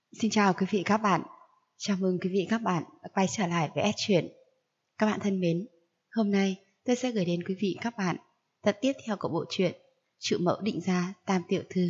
Xin chào quý vị các bạn. Chào mừng quý vị các bạn đã quay trở lại với S-Truyện. Các bạn thân mến, hôm nay tôi sẽ gửi đến quý vị các bạn tập tiếp theo của bộ truyện Trụ Mẫu Định Gia Tam Tiểu Thư.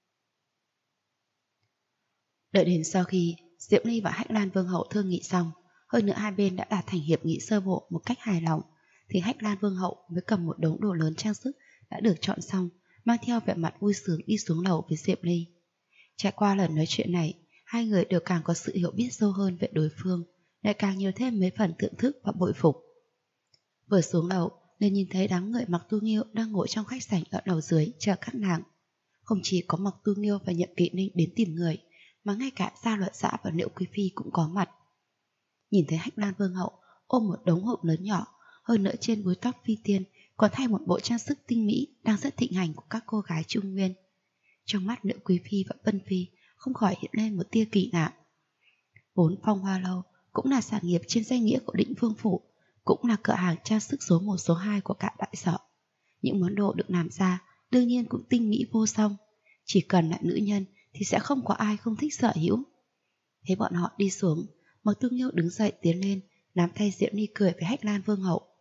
Đợi đến sau khi Diễm Ly và Hách Lan Vương Hậu thương nghị xong, hơn nữa hai bên đã đạt thành hiệp nghị sơ bộ một cách hài lòng, thì Hách Lan Vương Hậu mới cầm một đống đồ lớn trang sức đã được chọn xong, mang theo vẻ mặt vui sướng đi xuống lầu với Diễm Ly. Trải qua lần nói chuyện này, hai người đều càng có sự hiểu biết sâu hơn về đối phương, lại càng nhiều thêm mấy phần thưởng thức và bội phục. Vừa xuống lầu, liền nhìn thấy đám người Mặc Tu Nghiêu đang ngồi trong khách sảnh ở lầu dưới chờ các nàng. Không chỉ có Mặc Tu Nghiêu và Nhậm Kỵ Ninh đến tìm người, mà ngay cả Gia Luật Dã và Liễu Quý Phi cũng có mặt. Nhìn thấy Hách Lan Vương Hậu ôm một đống hộp lớn nhỏ, hơn nữa trên búi tóc phi tiên còn thay một bộ trang sức tinh mỹ đang rất thịnh hành của các cô gái Trung Nguyên. Trong mắt Liễu Quý Phi và Vân Phi không khỏi hiện lên một tia kỳ lạ. Vốn Phong Hoa Lâu cũng là sản nghiệp trên danh nghĩa của Định Vương Phủ, cũng là cửa hàng trang sức số 1 số 2 của cả đại sở. Những món đồ được làm ra đương nhiên cũng tinh mỹ vô song, chỉ cần là nữ nhân thì sẽ không có ai không thích sở hữu. Thấy bọn họ đi xuống, Mặc Tu Nghiêu đứng dậy tiến lên, nắm tay Diễm Ly cười với Hách Lan Vương Hậu.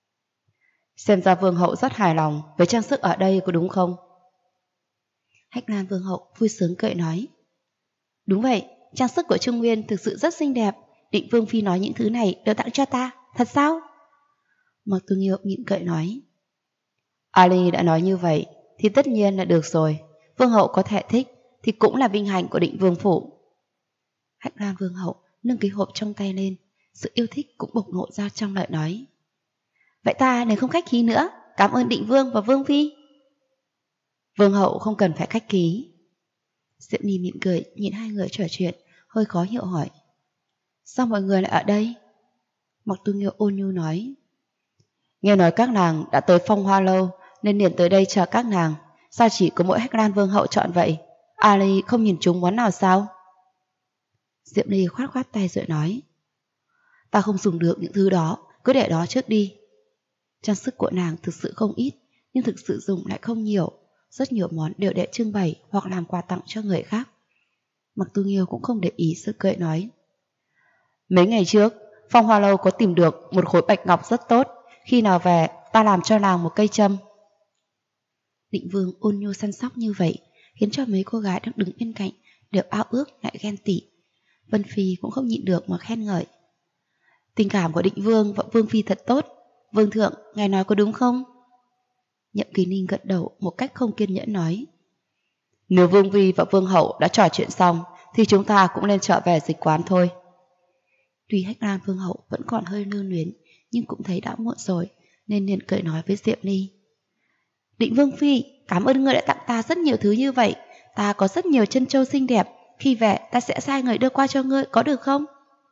Xem ra Vương Hậu rất hài lòng với trang sức ở đây có đúng không? Hách Lan Vương Hậu vui sướng cười nói. Đúng vậy, trang sức của Trung Nguyên thực sự rất xinh đẹp. Định Vương Phi nói những thứ này đều tặng cho ta, thật sao? Mặc Tu Nghiêu mỉm cười nói. Ali đã nói như vậy thì tất nhiên là được rồi. Vương Hậu có thể thích thì cũng là vinh hạnh của Định Vương Phủ. Hách Lan Vương Hậu nâng cái hộp trong tay lên, sự yêu thích cũng bộc lộ ra trong lời nói. Vậy ta nên không khách khí nữa, cảm ơn Định Vương và Vương Phi. Vương Hậu không cần phải khách khí. Diễm Ly mỉm cười nhìn hai người trò chuyện, hơi khó hiểu hỏi. Sao mọi người lại ở đây? Mặc Tu Nghiêu ôn nhu nói. Nghe nói các nàng đã tới Phong Hoa Lâu nên liền tới đây chờ các nàng. Sao chỉ có mỗi Hách Lan Vương Hậu chọn vậy? Ali không nhìn trúng món nào sao? Diễm Ly khoát khoát tay rồi nói. Ta không dùng được những thứ đó, cứ để đó trước đi. Trang sức của nàng thực sự không ít, nhưng thực sự dùng lại không nhiều. Rất nhiều món đều để trưng bày hoặc làm quà tặng cho người khác. Mặc Tu Nghiêu cũng không để ý sự cười nói. Mấy ngày trước, Phong Hoa Lâu có tìm được một khối bạch ngọc rất tốt. Khi nào về, ta làm cho nàng một cây châm. Định Vương ôn nhu săn sóc như vậy, khiến cho mấy cô gái đang đứng bên cạnh đều ao ước lại ghen tị. Vân Phi cũng không nhịn được mà khen ngợi. Tình cảm của Định Vương và Vương Phi thật tốt. Vương thượng, ngài nói có đúng không? Nhậm Kỳ Ninh gật đầu một cách không kiên nhẫn nói. Nếu Vương Phi và Vương Hậu đã trò chuyện xong thì chúng ta cũng nên trở về dịch quán thôi. Tuy Hách Lan Vương Hậu vẫn còn hơi lưu luyến, nhưng cũng thấy đã muộn rồi, nên liền cười nói với Diệm Ly. Định Vương Phi, cảm ơn ngươi đã tặng ta rất nhiều thứ như vậy. Ta có rất nhiều chân châu xinh đẹp, khi về ta sẽ sai người đưa qua cho ngươi, có được không?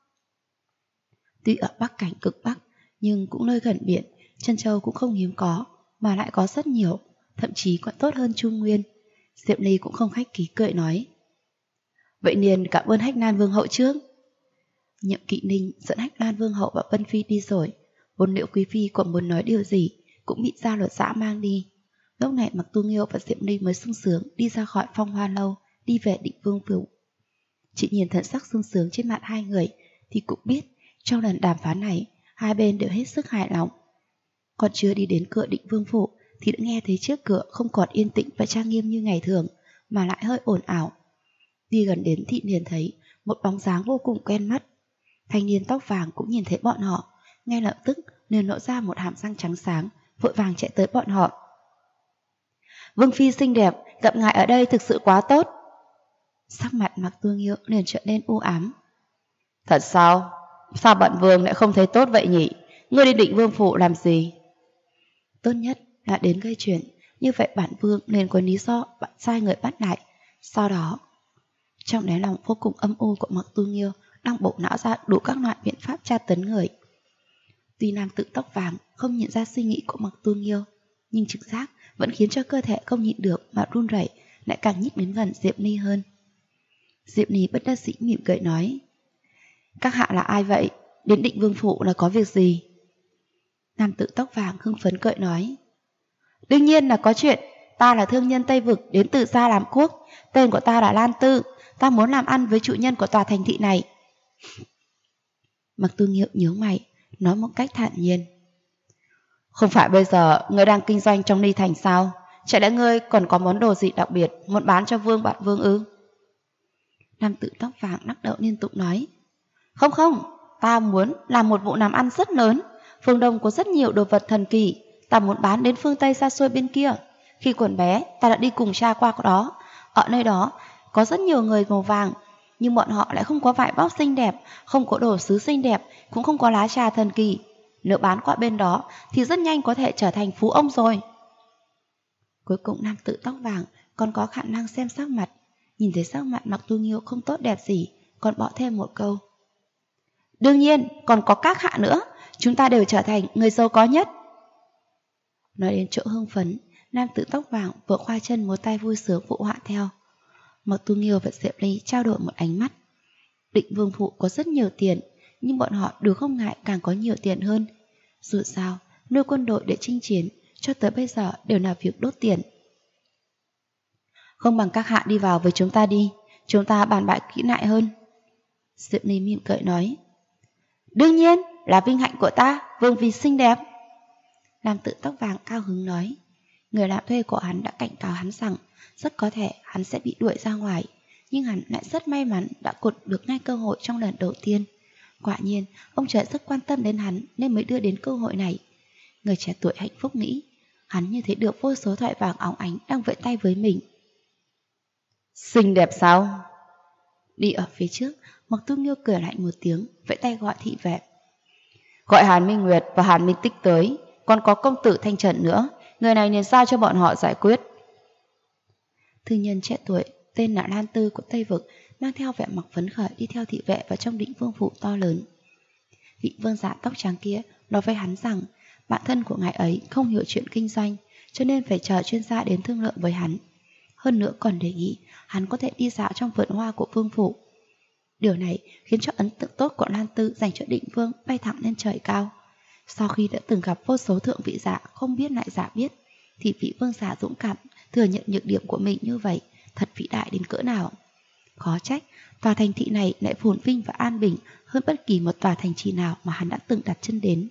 Tuy ở Bắc Cảnh cực Bắc, nhưng cũng nơi gần biển, chân châu cũng không hiếm có, mà lại có rất nhiều, thậm chí còn tốt hơn Trung Nguyên. Diệm Ly cũng không khách khí cười nói. Vậy nên cảm ơn Hách Lan Vương Hậu trước. Nhậm Kỵ Ninh dẫn Hách Lan Vương Hậu và Vân Phi đi rồi. Vốn Liễu Quý Phi còn muốn nói điều gì cũng bị Gia Luật Dã mang đi. Lúc này Mặc Tu Nghiêu và Diệm Ly mới sung sướng đi ra khỏi Phong Hoa Lâu, đi về Định Vương Phủ. Chỉ nhìn thần sắc sung sướng trên mặt hai người thì cũng biết trong lần đàm phán này hai bên đều hết sức hài lòng. Còn chưa đi đến cửa Định Vương Phủ thì đã nghe thấy trước cửa không còn yên tĩnh và trang nghiêm như ngày thường, mà lại hơi ồn ào. Đi gần đến thì liền thấy một bóng dáng vô cùng quen mắt. Thanh niên tóc vàng cũng nhìn thấy bọn họ, ngay lập tức liền lộ ra một hàm răng trắng sáng, vội vàng chạy tới bọn họ. Vương Phi xinh đẹp, gặp ngài ở đây thực sự quá tốt. Sắc mặt Mặc Tu Nghiêu liền trở nên u ám. Thật sao? Sao bận vương lại không thấy tốt vậy nhỉ? Ngươi đi Định Vương Phủ làm gì? Tốt nhất là đến gây chuyện, như vậy bản vương nên có lý do sai người bắt lại. Sau đó, trong đáy lòng vô cùng âm u của Mặc Tu Nghiêu đang bộ não ra đủ các loại biện pháp tra tấn người. Tuy nam tử tóc vàng không nhận ra suy nghĩ của Mặc Tu Nghiêu, nhưng trực giác vẫn khiến cho cơ thể không nhịn được mà run rẩy, lại càng nhích đến gần Diệm Ly hơn. Diệm Ly bất đắc dĩ mỉm cười nói. Các hạ là ai vậy? Đến Định Vương Phủ là có việc gì? Nam tử tóc vàng hưng phấn cười nói. Đương nhiên là có chuyện. Ta là thương nhân Tây Vực đến từ Gia Làm Quốc. Tên của ta là Lan Tư. ta muốn làm ăn với chủ nhân của tòa thành thị này. Mặc Tu Nghiêu nhướng mày, nói một cách thản nhiên. Không phải bây giờ ngươi đang kinh doanh trong Ni Thành sao? Chả lẽ ngươi còn có món đồ gì đặc biệt muốn bán cho bạn Vương ư? Nam tử tóc vàng lắc đầu liên tục nói. Không, ta muốn làm một vụ làm ăn rất lớn. Phương Đông có rất nhiều đồ vật thần kỳ, ta muốn bán đến phương Tây xa xôi bên kia. Khi còn bé, ta đã đi cùng cha qua đó. Ở nơi đó có rất nhiều người màu vàng, nhưng bọn họ lại không có vải vóc xinh đẹp, không có đồ sứ xinh đẹp, cũng không có lá trà thần kỳ. Nếu bán qua bên đó thì rất nhanh có thể trở thành phú ông rồi. Cuối cùng nam tử tóc vàng còn có khả năng xem sắc mặt. Nhìn thấy sắc mặt Mặc Tu Nghiêu không tốt đẹp gì, còn bỏ thêm một câu. Đương nhiên, còn có các hạ nữa, chúng ta đều trở thành người giàu có nhất. Nói đến chỗ hưng phấn, nam tử tóc vàng vừa khoa chân múa tay vui sướng phụ họa theo. Mặc Tu Nghiêu và Diệp Ly trao đổi một ánh mắt. Định Vương Phụ có rất nhiều tiền, nhưng bọn họ đều không ngại càng có nhiều tiền hơn. Dù sao, nuôi quân đội để chinh chiến, cho tới bây giờ đều là việc đốt tiền. Không bằng các hạ đi vào với chúng ta đi, chúng ta bàn bạc kỹ lại hơn. Diệp Ly mỉm cười nói. Đương nhiên, là vinh hạnh của ta, Vương Phi xinh đẹp. Nam tử tóc vàng cao hứng nói. Người làm thuê của hắn đã cảnh cáo hắn rằng rất có thể hắn sẽ bị đuổi ra ngoài, nhưng hắn lại rất may mắn đã cột được ngay cơ hội trong lần đầu tiên. Quả nhiên, ông trời rất quan tâm đến hắn nên mới đưa đến cơ hội này. Người trẻ tuổi hạnh phúc nghĩ, hắn như thấy được vô số thoại vàng óng ánh đang vẫy tay với mình. Xinh đẹp sao? Đi ở phía trước, Mặc Tu Nghiêu cười lạnh một tiếng, vẫy tay gọi thị vệ. Gọi Hàn Minh Nguyệt và Hàn Minh Tích tới, còn có công tử Thanh Trần nữa, người này nên giao cho bọn họ giải quyết. Thư nhân trẻ tuổi, tên là Lan Tư của Tây Vực, mang theo vẻ mặt phấn khởi đi theo thị vệ vào trong Định Vương Phủ to lớn. Vị vương giả tóc trắng kia nói với hắn rằng bản thân của ngài ấy không hiểu chuyện kinh doanh, cho nên phải chờ chuyên gia đến thương lượng với hắn. Hơn nữa còn đề nghị hắn có thể đi dạo trong vườn hoa của Vương Phủ. Điều này khiến cho ấn tượng tốt của Lan Tư dành cho Định Vương bay thẳng lên trời cao. Sau khi đã từng gặp vô số thượng vị giả không biết lại giả biết, thì vị vương giả dũng cảm thừa nhận nhược điểm của mình như vậy thật vĩ đại đến cỡ nào. Khó trách tòa thành thị này lại phồn vinh và an bình hơn bất kỳ một tòa thành trì nào mà hắn đã từng đặt chân đến.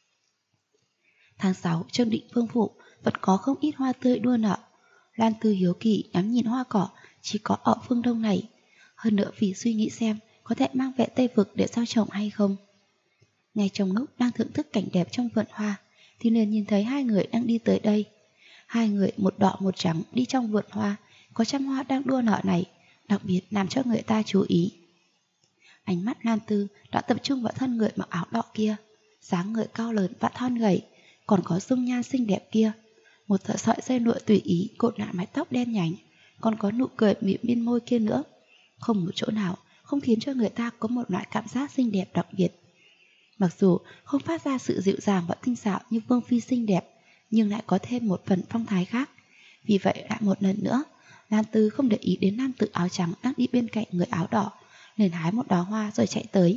Tháng 6 trong Định Vương Phủ vẫn có không ít hoa tươi đua nở. Lan Tư hiếu kỳ ngắm nhìn hoa cỏ chỉ có ở phương Đông này, hơn nữa vì suy nghĩ xem có thể mang về Tây Vực để gieo trồng hay không. Ngay trong lúc đang thưởng thức cảnh đẹp trong vườn hoa thì liền nhìn thấy hai người đang đi tới đây. Hai người một đỏ một trắng đi trong vườn hoa, có trăm hoa đang đua nở này, đặc biệt làm cho người ta chú ý. Ánh mắt Lan Tư đã tập trung vào thân người mặc áo đỏ kia, dáng người cao lớn và thon gầy, còn có dung nhan xinh đẹp kia. Một sợi dây lụa tùy ý cột lại mái tóc đen nhánh, còn có nụ cười mỉm bên môi kia nữa. Không một chỗ nào không khiến cho người ta có một loại cảm giác xinh đẹp đặc biệt. Mặc dù không phát ra sự dịu dàng và tinh xảo như Vương Phi xinh đẹp, nhưng lại có thêm một phần phong thái khác. Vì vậy lại một lần nữa, Lan Tư không để ý đến nam tử áo trắng đang đi bên cạnh người áo đỏ, liền hái một đóa hoa rồi chạy tới.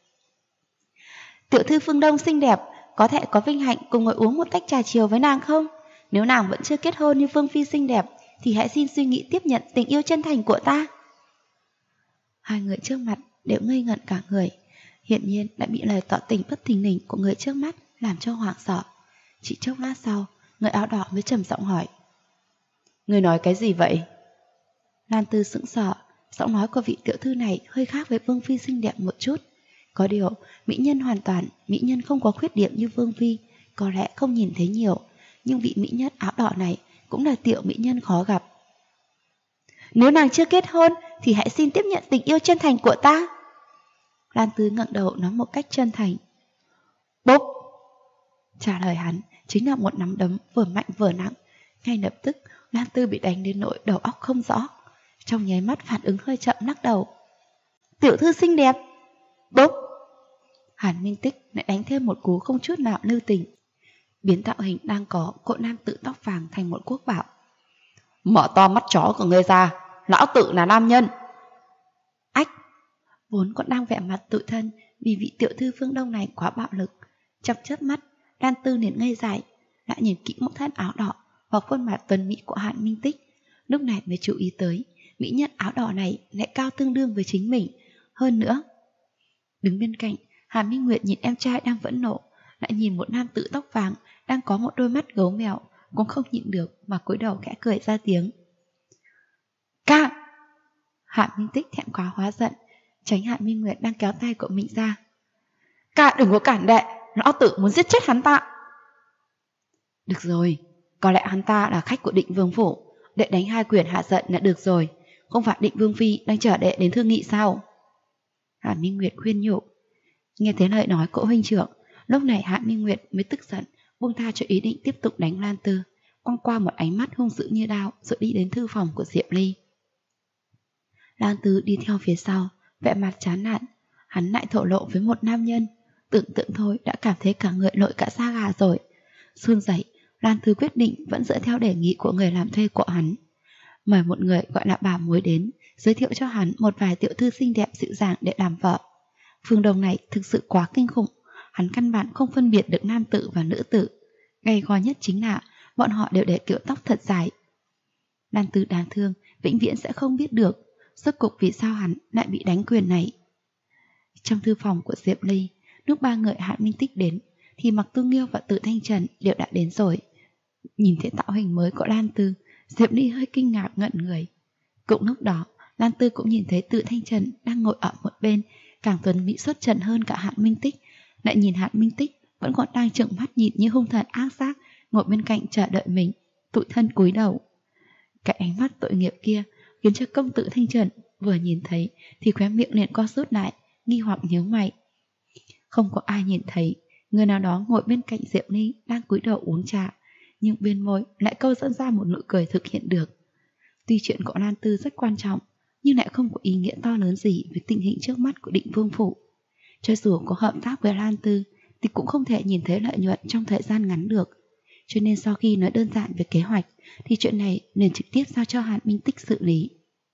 Tiểu thư phương Đông xinh đẹp, có thể có vinh hạnh cùng ngồi uống một tách trà chiều với nàng không? Nếu nàng vẫn chưa kết hôn như Vương Phi xinh đẹp, thì hãy xin suy nghĩ tiếp nhận tình yêu chân thành của ta. Hai người trước mặt đều ngây ngẩn cả người, hiển nhiên đã bị lời tỏ tình bất thình lình của người trước mắt làm cho hoảng sợ. Chỉ chốc lát sau, người áo đỏ mới trầm giọng hỏi. Người nói cái gì vậy? Lan Tư sững sờ, giọng nói của vị tiểu thư này hơi khác với Vương Phi xinh đẹp một chút. Có điều, mỹ nhân không có khuyết điểm như Vương Phi, có lẽ không nhìn thấy nhiều, nhưng vị mỹ nhân áo đỏ này cũng là tiểu mỹ nhân khó gặp. Nếu nàng chưa kết hôn thì hãy xin tiếp nhận tình yêu chân thành của ta. Lan Tư ngẩng đầu nói một cách chân thành. Bốp! Trả lời hắn chính là một nắm đấm vừa mạnh vừa nặng. Ngay lập tức Lan Tư bị đánh đến nỗi đầu óc không rõ. Trong nháy mắt phản ứng hơi chậm lắc đầu. Tiểu thư xinh đẹp! Bốp! Hàn Minh Tích lại đánh thêm một cú không chút nào lưu tình, biến tạo hình đang có cỗ nam tử tóc vàng thành một quốc bảo. Mở to mắt chó của ngươi ra, lão tử là nam nhân. Ách! Vốn còn đang vẻ mặt tủi thân vì vị tiểu thư phương Đông này quá bạo lực, trong chớp mắt Lan Tư liền ngây dại, lại nhìn kỹ mẫu thân áo đỏ và khuôn mặt tuấn mỹ của Hàn Minh Tích, lúc này mới chú ý tới mỹ nhân áo đỏ này lại cao tương đương với chính mình. Hơn nữa, đứng bên cạnh, Hà Minh Nguyệt nhìn em trai đang phẫn nộ, lại nhìn một nam tử tóc vàng đang có một đôi mắt gấu mèo, cũng không nhịn được mà cúi đầu khẽ cười ra tiếng. Ca! Hạ Minh Tích thẹn quá hóa giận, tránh Hạ Minh Nguyệt đang kéo tay của mình ra. Ca đừng có cản đệ, lão tử muốn giết chết hắn ta. Được rồi, có lẽ hắn ta là khách của Định Vương phủ, đệ đánh 2 quyền hạ giận là được rồi. Không phải Định Vương phi đang chờ đệ đến thương nghị sao? Hạ Minh Nguyệt khuyên nhủ. Nghe thấy lời nói của huynh trưởng, lúc này Hạ Minh Nguyệt mới tức giận, buông tha cho ý định tiếp tục đánh Lan Tư, quăng qua một ánh mắt hung dữ như đao rồi đi đến thư phòng của Diệp Ly. Lan Tư đi theo phía sau, vẻ mặt chán nản, hắn lại thổ lộ với một nam nhân, tưởng tượng thôi đã cảm thấy cả người nổi cả da gà rồi. Run rẩy, Lan Tư quyết định vẫn dựa theo đề nghị của người làm thuê của hắn, mời một người gọi là bà mối đến, giới thiệu cho hắn một vài tiểu thư xinh đẹp dịu dàng để làm vợ. Phương Đông này thực sự quá kinh khủng, hắn căn bản không phân biệt được nam tử và nữ tử. Gay go nhất chính là bọn họ đều để kiểu tóc thật dài. Lan Tư đáng thương, vĩnh viễn sẽ không biết được rốt cuộc vì sao hắn lại bị đánh quyền này. Trong thư phòng của Diệp Ly, lúc 3 người Hạ Minh Tích đến, thì Mặc Tu Nghiêu và Tự Thanh Trần đều đã đến rồi. Nhìn thấy tạo hình mới của Lan Tư, Diệp Ly hơi kinh ngạc ngẩn người. Cũng lúc đó, Lan Tư cũng nhìn thấy Tự Thanh Trần đang ngồi ở một bên, càng tuấn mỹ xuất trần hơn cả Hạ Minh Tích. Lại nhìn Hạ Minh Tích vẫn còn đang trợn mắt nhìn như hung thần ác giác ngồi bên cạnh chờ đợi mình, tủi thân cúi đầu. Cái ánh mắt tội nghiệp kia khiến cho công tử Thanh Trần vừa nhìn thấy thì khóe miệng liền co rút lại, nghi hoặc nhíu mày. Không có ai nhìn thấy người nào đó ngồi bên cạnh Diệp Ly đang cúi đầu uống trà, nhưng bên môi lại câu dẫn ra một nụ cười thực hiện được. Tuy chuyện của Lan Tư rất quan trọng, nhưng lại không có ý nghĩa to lớn gì với tình hình trước mắt của Định Vương phủ. Cho dù có hợp tác với Lan Tư thì cũng không thể nhìn thấy lợi nhuận trong thời gian ngắn được. Cho nên sau khi nói đơn giản về kế hoạch thì chuyện này nên trực tiếp giao cho Hạ Minh Tích xử lý.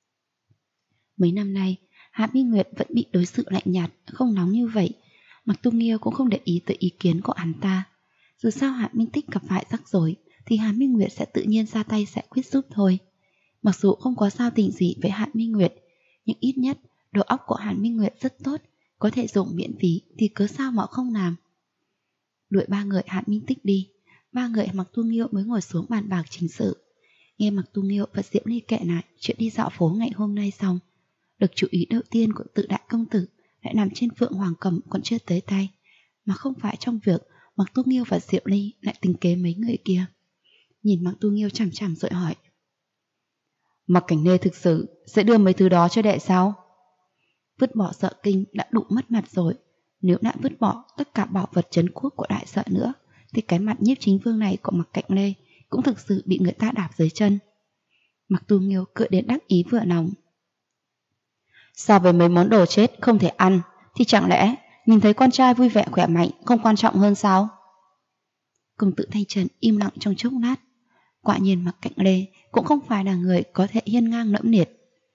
Mấy năm nay, Hạ Minh Nguyệt vẫn bị đối xử lạnh nhạt, không nóng như vậy. Mặc Tu Nghiêu cũng không để ý tới ý kiến của hắn ta. Dù sao Hạ Minh Tích gặp phải rắc rối thì Hạ Minh Nguyệt sẽ tự nhiên ra tay giải quyết giúp thôi. Mặc dù không có giao tình gì với Hạ Minh Nguyệt, nhưng ít nhất đầu óc của Hạ Minh Nguyệt rất tốt, có thể dùng miễn phí thì cớ sao mà không làm. Đuổi 3 người Hạ Minh Tích đi, 3 người Mặc Tu Nghiêu mới ngồi xuống bàn bạc chính sự. Nghe Mặc Tu Nghiêu và Diệp Ly kể lại chuyện đi dạo phố ngày hôm nay xong, lực chú ý đầu tiên của Tự đại công tử lại nằm trên Phượng Hoàng Cầm còn chưa tới tay, mà không phải trong việc Mặc Tu Nghiêu và Diệp Ly lại tính kế mấy người kia. Nhìn Mặc Tu Nghiêu chằm chằm rồi hỏi: Mặc Cảnh Nê thực sự sẽ đưa mấy thứ đó cho đệ sao? Vứt bỏ Sợ Kinh đã đủ mất mặt rồi, nếu lại vứt bỏ tất cả bảo vật trấn quốc của Đại Sợ nữa thì cái mặt nhiếp chính vương này của Mặc Cảnh Nê cũng thực sự bị người ta đạp dưới chân. Mặc Tu Nghiêu cười đến đắc ý vừa lòng. So với mấy món đồ chết không thể ăn thì chẳng lẽ nhìn thấy con trai vui vẻ khỏe mạnh không quan trọng hơn sao? Công tử Thanh Trần im lặng trong chốc lát. Quả nhiên Mặc Cảnh Lê cũng không phải là người có thể hiên ngang lẫm liệt.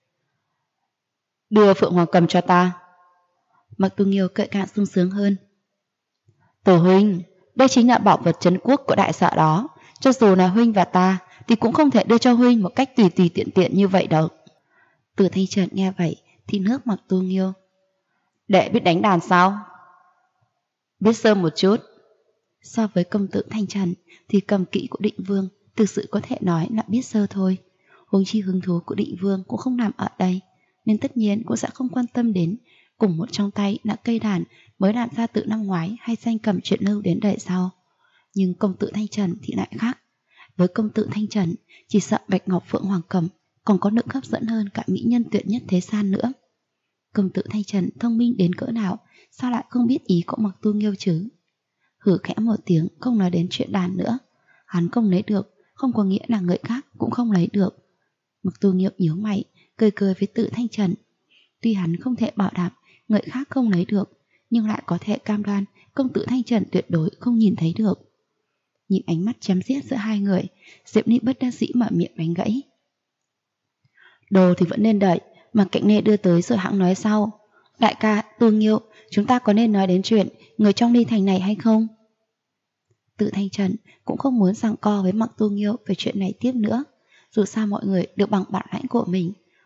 Đưa Phượng Hoàng Cầm cho ta. Mặc Tu Nghiêu cởi cạn sung sướng hơn. Tổ huynh, đây chính là bảo vật trấn quốc của Đại Sợ đó. Cho dù là huynh và ta thì cũng không thể đưa cho huynh một cách tùy tùy tiện tiện như vậy đâu. Từ Thanh Trần nghe vậy thì nước Mặc Tu Nghiêu. Đệ biết đánh đàn sao? Biết sơ một chút. So với công tử Thanh Trần thì cầm kỹ của Định Vương thực sự có thể nói là biết sơ thôi. Huống chi hứng thú của Định Vương cũng không nằm ở đây, nên tất nhiên cũng sẽ không quan tâm đến cùng một trong tay là cây đàn mới làm ra từ năm ngoái hay danh cầm chuyện lưu đến đời sau. Nhưng công tử Thanh Trần thì lại khác. Với công tử Thanh Trần, chỉ sợ Bạch Ngọc Phượng Hoàng Cầm còn có lực hấp dẫn hơn cả mỹ nhân tuyệt nhất thế gian nữa. Công tử Thanh Trần thông minh đến cỡ nào, sao lại không biết ý của Mặc Tu Nghiêu chứ? Hử khẽ một tiếng, không nói đến chuyện đàn nữa. Hắn không lấy được, không có nghĩa là người khác cũng không lấy được. Mặc Tu Nghiêu nhíu mày, cười cười với Tự Thanh Trần. Tuy hắn không thể bảo đảm người khác không lấy được, nhưng lại có thể cam đoan công tử Thanh Trần tuyệt đối không nhìn thấy được. Nhìn ánh mắt chém giết giữa hai người, Diệp Ly bất đắc dĩ mở miệng đánh gãy. Đồ thì vẫn nên đợi, mà Cảnh Nê đưa tới rồi hãng nói sau. Đại ca, Tu Nghiêu, chúng ta có nên nói đến chuyện người trong ly thành này hay không? Tự Thanh Trần cũng không muốn giằng co với Mặc Tu Nghiêu về chuyện này tiếp nữa. Dù sao mọi người đều bằng bản lãnh của mình,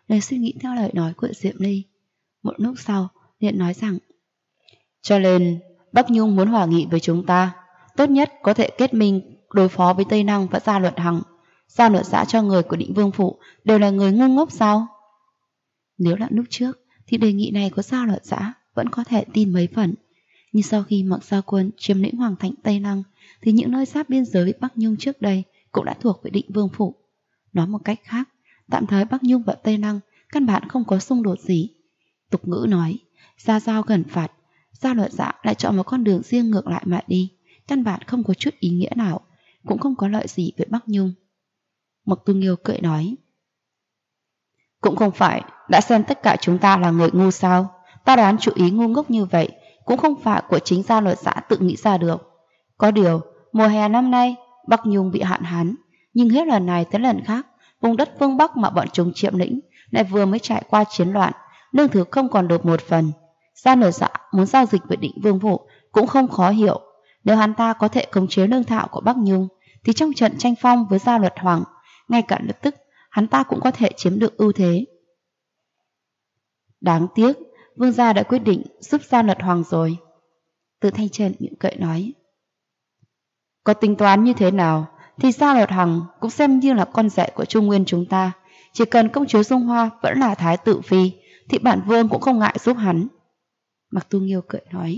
liền suy nghĩ theo lời nói của Diệm Ly. Một lúc sau, liền nói rằng: cho nên, Bắc Nhung muốn hòa nghị với chúng ta, tốt nhất có thể kết minh đối phó với Tây Năng và Gia Luật Hằng. Gia Luật Giã cho người của Định Vương Phủ đều là người ngu ngốc sao? Nếu là lúc trước, thì đề nghị này của Gia Luật Giã vẫn có thể tin mấy phần. Nhưng sau khi Mặc Gia Quân chiếm lĩnh Hoàng thành Tây Năng, thì những nơi giáp biên giới với Bắc Nhung trước đây cũng đã thuộc về Định Vương Phủ. Nói một cách khác, tạm thời Bắc Nhung và Tây Năng căn bản không có xung đột gì. Tục ngữ nói, ra dao gần phạt, Gia Luật Giã lại chọn một con đường riêng ngược lại mà đi, căn bản không có chút ý nghĩa nào, cũng không có lợi gì với Bắc Nhung. Mộc Tu Nghiêu cười nói: cũng không phải đã xem tất cả chúng ta là người ngu sao? Ta đoán chủ ý ngu ngốc như vậy cũng không phải của chính Gia Luật Giã tự nghĩ ra được. Có điều, mùa hè năm nay Bắc Nhung bị hạn hán, nhưng hết lần này tới lần khác, vùng đất phương Bắc mà bọn chúng chiếm lĩnh lại vừa mới trải qua chiến loạn, lương thực không còn được một phần. Gia Luật Giã muốn giao dịch với Định Vương Phủ cũng không khó hiểu. Nếu hắn ta có thể khống chế lương thảo của Bắc Nhung, thì trong trận tranh phong với Gia Luật Hoàng, ngay cả lập tức hắn ta cũng có thể chiếm được ưu thế. Đáng tiếc, Vương gia đã quyết định giúp Gia Luật Hoàng rồi. Từ Thanh Trần miệng cười nói: có tính toán như thế nào thì Gia Luật Hằng cũng xem như là con rể của Trung Nguyên chúng ta. Chỉ cần công chúa Dung Hoa vẫn là thái tử phi, thì bản vương cũng không ngại giúp hắn. Mặc Tu Nghiêu cười nói.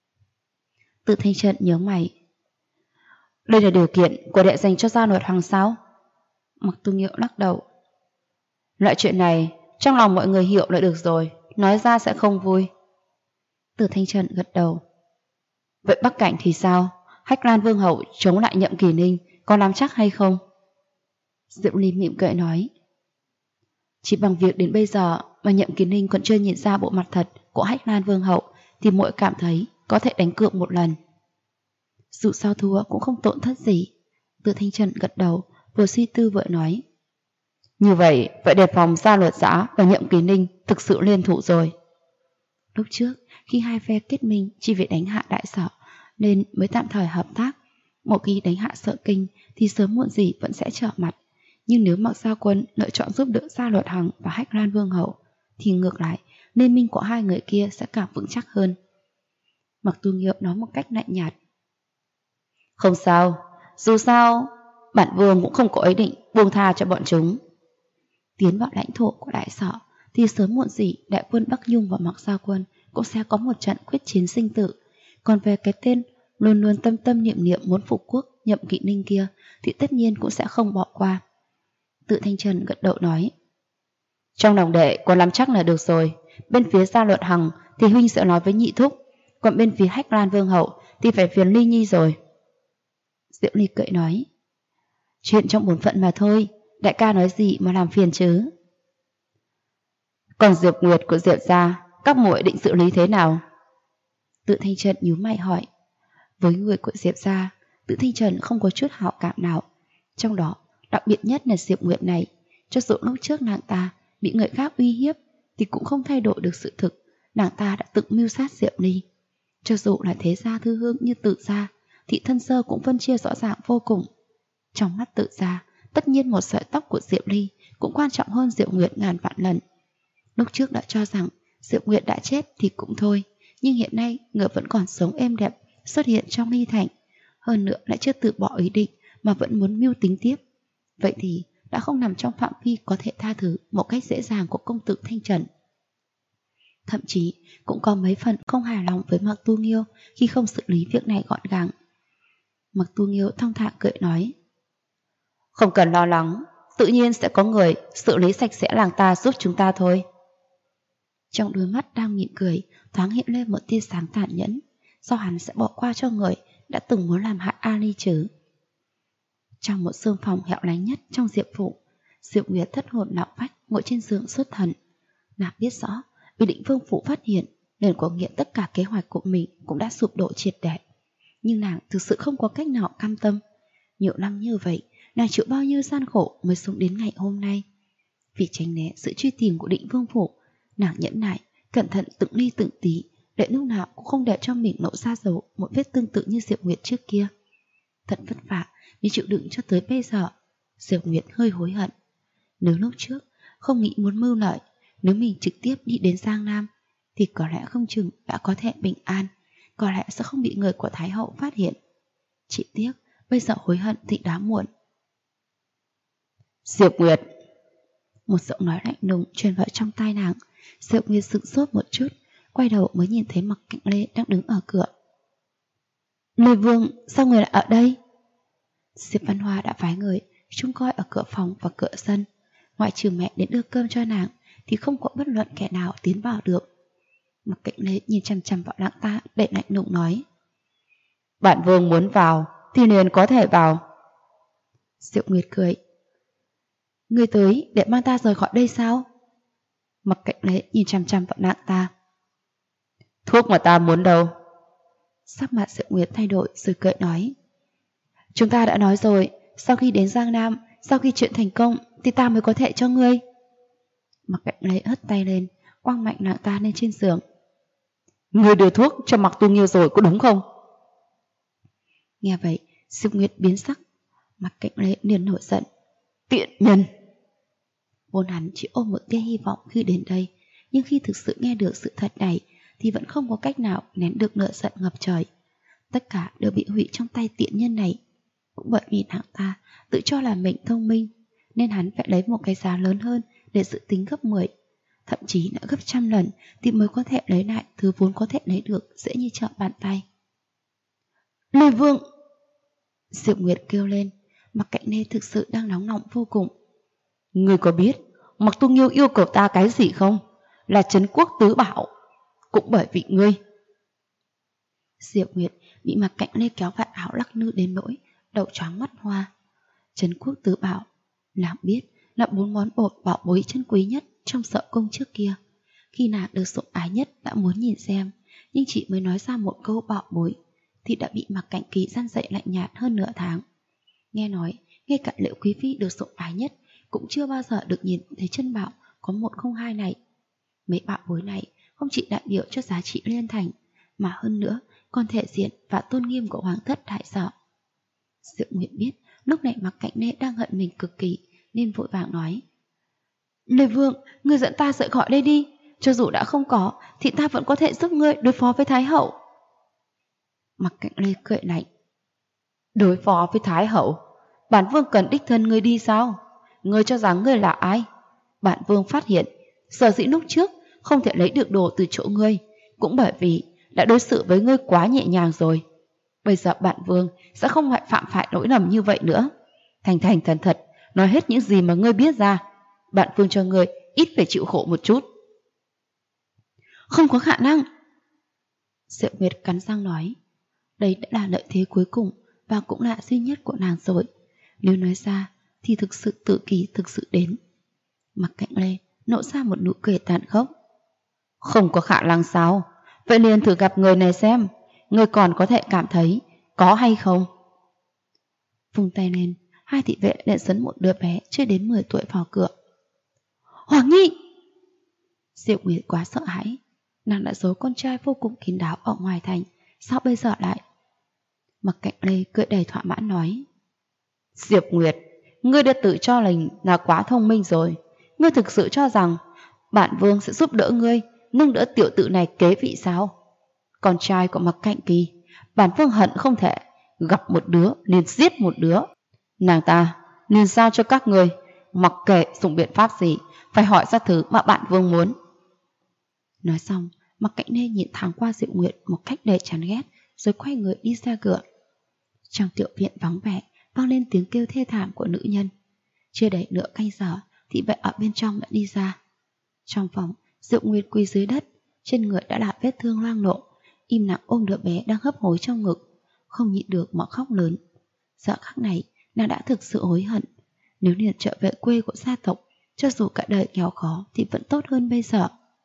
Từ Thanh Trần nhớ mày: đây là điều kiện của đệ dành cho Gia Luật Hằng sao? Mặc Tu Nghiêu lắc đầu: loại chuyện này trong lòng mọi người hiểu là được rồi, nói ra sẽ không vui. Từ Thanh Trần gật đầu: vậy Bắc Cảnh thì sao? Hách Lan Vương hậu chống lại Nhậm Kỳ Ninh có nắm chắc hay không? Diệu Ly mỉm cười nói: chỉ bằng việc đến bây giờ mà Nhậm Kỳ Ninh còn chưa nhìn ra bộ mặt thật của Hách Lan Vương hậu, thì muội cảm thấy có thể đánh cược một lần. Dù sao thua cũng không tổn thất gì. Từ Thanh Trần gật đầu, vừa suy tư vừa nói: như vậy phải đề phòng Gia Luật Giã và Nhậm Kỳ Ninh thực sự liên thủ rồi. Lúc trước khi hai phe kết minh chỉ vì đánh hạ Đại Sở nên mới tạm thời hợp tác. Một khi đánh hạ Sở Kinh thì sớm muộn gì vẫn sẽ trở mặt. Nhưng nếu Mặc Gia Quân lựa chọn giúp đỡ Gia Luật Hằng và Hách Lan Vương hậu, thì ngược lại liên minh của hai người kia sẽ càng vững chắc hơn. Mặc Tu Nghiêu nói một cách lạnh nhạt: không sao, dù sao bản vương cũng không có ý định buông tha cho bọn chúng. Tiến vào lãnh thổ của Đại Sở thì sớm muộn gì đại quân Bắc Nhung và Mặc Gia Quân cũng sẽ có một trận quyết chiến sinh tử. Còn về cái tên luôn luôn tâm tâm niệm niệm muốn phục quốc Nhậm Kỵ Ninh kia thì tất nhiên cũng sẽ không bỏ qua. Tự Thanh Trần gật đầu nói: trong lòng đệ có nắm chắc là được rồi. Bên phía Gia Luật Hằng thì huynh sẽ nói với nhị thúc, còn bên phía Hách Lan Vương hậu thì phải phiền Ly Nhi rồi. Diệu Ly cười nói: chuyện trong bổn phận mà thôi, đại ca nói gì mà làm phiền chứ. Còn Diệp Nguyệt của Diệp gia, các muội định xử lý thế nào? Tự Thanh Trần nhíu mày hỏi. Với người của Diệp gia, Tự Thanh Trần không có chút hảo cảm nào. Trong đó đặc biệt nhất là Diệp Nguyệt này, cho dù lúc trước nàng ta bị người khác uy hiếp thì cũng không thay đổi được sự thực nàng ta đã tự mưu sát Diệp Ly. Cho dù là thế gia thư hương như Tự gia thì thân sơ cũng phân chia rõ ràng vô cùng. Trong mắt Tự gia, tất nhiên một sợi tóc của Diệp Ly cũng quan trọng hơn Diệp Nguyệt ngàn vạn lần. Lúc trước đã cho rằng Diệp Nguyệt đã chết thì cũng thôi, nhưng hiện nay người vẫn còn sống êm đẹp xuất hiện trong Ly Thành, hơn nữa lại chưa từ bỏ ý định mà vẫn muốn mưu tính tiếp. Vậy thì đã không nằm trong phạm vi có thể tha thứ một cách dễ dàng của công tử Thanh Trần. Thậm chí cũng có mấy phần không hài lòng với Mặc Tu Nghiêu khi không xử lý việc này gọn gàng. Mặc Tu Nghiêu thong thả cười nói: không cần lo lắng, tự nhiên sẽ có người xử lý sạch sẽ làng ta giúp chúng ta thôi. Trong đôi mắt đang mỉm cười thoáng hiện lên một tia sáng tàn nhẫn, do hắn sẽ bỏ qua cho người đã từng muốn làm hại Ali chứ. Trong một xương phòng hẻo lánh nhất trong Diệp phủ, Diệp Nguyệt thất hồn lạc phách ngồi trên giường xuất thần. Nàng biết rõ vì Định Vương phủ phát hiện nên có nghĩa tất cả kế hoạch của mình cũng đã sụp đổ triệt để. Nhưng nàng thực sự không có cách nào cam tâm. Nhiều năm như vậy, nàng chịu bao nhiêu gian khổ mới sống đến ngày hôm nay. Vì tránh né sự truy tìm của Định Vương phủ, nàng nhẫn nại, cẩn thận từng ly từng tí, để lúc nào cũng không để cho mình lộ ra dấu một vết tương tự như Diệp Nguyệt trước kia. Thật vất vả mới chịu đựng cho tới bây giờ. Diệp Nguyệt hơi hối hận. Nếu lúc trước không nghĩ muốn mưu lợi. Nếu mình trực tiếp đi đến Giang Nam thì có lẽ không chừng đã có thể bình an, có lẽ sẽ không bị người của Thái hậu phát hiện. Chỉ tiếc bây giờ hối hận thì đã muộn. Diệp Nguyệt. Một giọng nói lạnh lùng truyền vào trong tai nàng. Diệp Nguyệt sững sốt một chút, quay đầu mới nhìn thấy Mặc Cạnh Lê đang đứng ở cửa. Lê Vương, sao người lại ở đây? Diệp Văn Hoa đã phái người trông coi ở cửa phòng và cửa sân. Ngoại trừ mẹ đến đưa cơm cho nàng thì không có bất luận kẻ nào tiến vào được. Mặc Cạnh Lê nhìn chằm chằm vào nàng ta, để lạnh lùng nói: Bản vương muốn vào thì liền có thể vào. Diệp Nguyệt cười: Người tới để mang ta rời khỏi đây sao? Mặc Cạnh Lê nhìn chằm chằm vào nàng ta. Thuốc mà ta muốn đâu? Sắc mặt Diệp Nguyệt thay đổi rồi cười nói: Chúng ta đã nói rồi, sau khi đến Giang Nam, sau khi chuyện thành công thì ta mới có thể cho ngươi. Mặc Cạnh Lê hất tay lên, quăng mạnh nàng ta lên trên giường. Ngươi đưa thuốc cho Mặc Tu Nghiêu rồi có đúng không? Nghe vậy, Diệp Nguyệt biến sắc. Mặc Cạnh Lê liền nổi giận: Tiện nhân! Vốn hắn chỉ ôm một tia hy vọng khi đến đây, nhưng khi thực sự nghe được sự thật này thì vẫn không có cách nào nén được nỗi giận ngập trời. Tất cả đều bị hủy trong tay tiện nhân này. Cũng bởi vì nàng ta tự cho là mình thông minh, nên hắn phải lấy một cái giá lớn hơn để dự tính gấp 10, thậm chí đã gấp 100 lần thì mới có thể lấy lại thứ vốn có thể lấy được dễ như trở bàn tay. Lê Vương! Diệp Nguyệt kêu lên. Mặc Cạnh Lê thực sự đang nóng lòng vô cùng. Ngươi có biết Mặc Tu Nghiêu yêu cầu ta cái gì không? Là trấn quốc tứ bảo. Cũng bởi vì ngươi. Diệp Nguyệt bị Mặc Cạnh Lê kéo vạt áo lắc lư đến nỗi đầu choáng mắt hoa. Trấn quốc tứ bảo, nàng biết là 4 món bảo bối chân quý nhất trong Sợ Cung trước kia. Khi nàng được sủng ái nhất đã muốn nhìn xem, nhưng chỉ mới nói ra một câu bảo bối thì đã bị Mặc Cạnh Kỳ gian dạy lạnh nhạt hơn nửa tháng. Nghe nói, ngay cả Liễu Quý Phi được sủng ái nhất cũng chưa bao giờ được nhìn thấy chân bảo có 102 này. Mấy bảo bối này không chỉ đại biểu cho giá trị liên thành, mà hơn nữa còn thể diện và tôn nghiêm của hoàng thất đại sở. Diệu Nguyệt biết lúc này Mặc Cạnh Lê đang hận mình cực kỳ, nên vội vàng nói: Lê Vương, ngươi dẫn ta rời khỏi đây đi. Cho dù đã không có thì ta vẫn có thể giúp ngươi đối phó với Thái hậu. Mặc Cạnh Lê cười lạnh: Đối phó với Thái hậu? Bản vương cần đích thân ngươi đi sao? Ngươi cho rằng ngươi là ai? Bản vương phát hiện sở dĩ lúc trước không thể lấy được đồ từ chỗ ngươi cũng bởi vì đã đối xử với ngươi quá nhẹ nhàng rồi. Bây giờ bản vương sẽ không lại phạm phải lỗi lầm như vậy nữa. Thành thành thật thật nói hết những gì mà ngươi biết ra. Bản vương cho ngươi ít phải chịu khổ một chút. Không có khả năng. Diệu Nguyệt cắn răng nói. Đây đã là lợi thế cuối cùng và cũng là duy nhất của nàng rồi. Nếu nói ra thì thực sự tự kỷ thực sự đến. Mặc Cạnh Lê nộ ra một nụ cười tàn khốc. Không có khả năng sao? Vậy liền thử gặp người này xem, ngươi còn có thể cảm thấy có hay không? Vung tay lên, hai thị vệ lại dẫn một đứa bé chưa đến 10 tuổi vào cửa. Hoàng Nhi! Diệu Nguyệt quá sợ hãi. Nàng đã giấu con trai vô cùng kín đáo ở ngoài thành, sao bây giờ lại? Mặc Cạnh Lê cười đầy thỏa mãn nói: Diệp Nguyệt, ngươi đã tự cho là quá thông minh rồi. Ngươi thực sự cho rằng bản vương sẽ giúp đỡ ngươi nâng đỡ tiểu tử này kế vị sao? Con trai của Mặc Cạnh Kỳ, bản vương hận không thể gặp một đứa liền giết một đứa. Nàng ta liền giao cho các ngươi, mặc kệ dùng biện pháp gì, phải hỏi ra thứ mà bản vương muốn. Nói xong, Mặc Cạnh Lê nhìn thoáng qua Diệu Nguyệt một cách đầy chán ghét, rồi quay người đi ra cửa. Trong tiểu viện vắng vẻ vang lên tiếng kêu thê thảm của nữ nhân. Chưa đầy nửa canh giờ thị vệ ở bên trong đã đi ra. Trong phòng, Diệu Nguyệt quỳ dưới đất, trên người đã là vết thương loang lổ, im lặng ôm đứa bé đang hấp hối trong ngực, không nhịn được mà khóc lớn. Giờ khắc này nàng đã thực sự hối hận. Nếu liền trở về quê của gia tộc, cho dù cả đời nghèo khó thì vẫn tốt hơn bây giờ.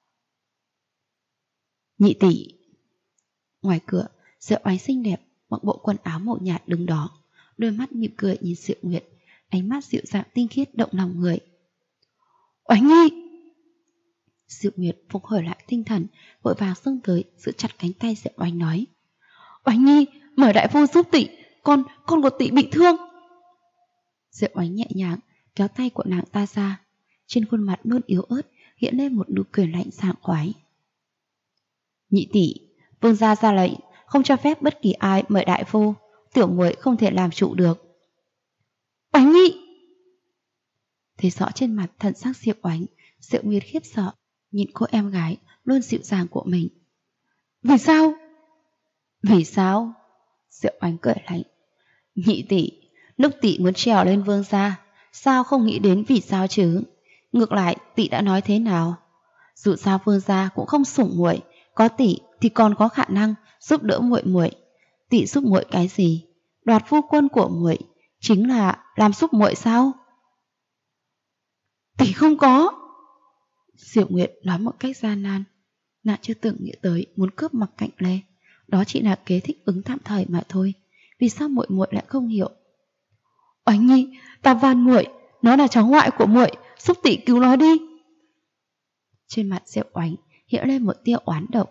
Nhị tỷ. Ngoài cửa, Diệu Oánh xinh đẹp mặc bộ quần áo màu nhạt đứng đó, đôi mắt mỉm cười nhìn Diệu Nguyệt, ánh mắt dịu dàng tinh khiết động lòng người. Oánh Nhi! Diệu Nguyệt phục hồi lại tinh thần, vội vàng xông tới giữ chặt cánh tay Diệu Oánh nói: Oánh Nhi, mời đại phu giúp tỷ, con của tỷ bị thương. Diệu Oánh nhẹ nhàng kéo tay của nàng ta ra, trên khuôn mặt luôn yếu ớt hiện lên một nụ cười lạnh sảng khoái. Nhị tỷ, vương gia ra lệnh, không cho phép bất kỳ ai mời đại phu, tiểu muội không thể làm chủ được. Oánh Nhi! Thấy rõ trên mặt thần sắc Diệp Oánh, Diệu Nguyệt khiếp sợ, nhìn cô em gái luôn dịu dàng của mình. Vì sao? Vì sao? Diệu Oánh cười lạnh. Nhị tỷ, lúc tỷ muốn trèo lên vương gia, sao không nghĩ đến vì sao chứ? Ngược lại, tỷ đã nói thế nào? Dù sao vương gia cũng không sủng muội, có tỷ thì còn có khả năng giúp đỡ muội muội. Tỷ giúp muội cái gì? Đoạt phu quân của muội chính là làm giúp muội sao? Tỷ không có. Diệu Nguyệt nói một cách gian nan. Nàng chưa từng nghĩ tới muốn cướp Mặc Cạnh Lê. Đó chỉ là kế thích ứng tạm thời mà thôi. Vì sao muội muội lại không hiểu? Oánh Nhi, ta van muội, nó là cháu ngoại của muội, giúp tỷ cứu nó đi. Trên mặt Diệu Oánh hiện lên một tia oán độc.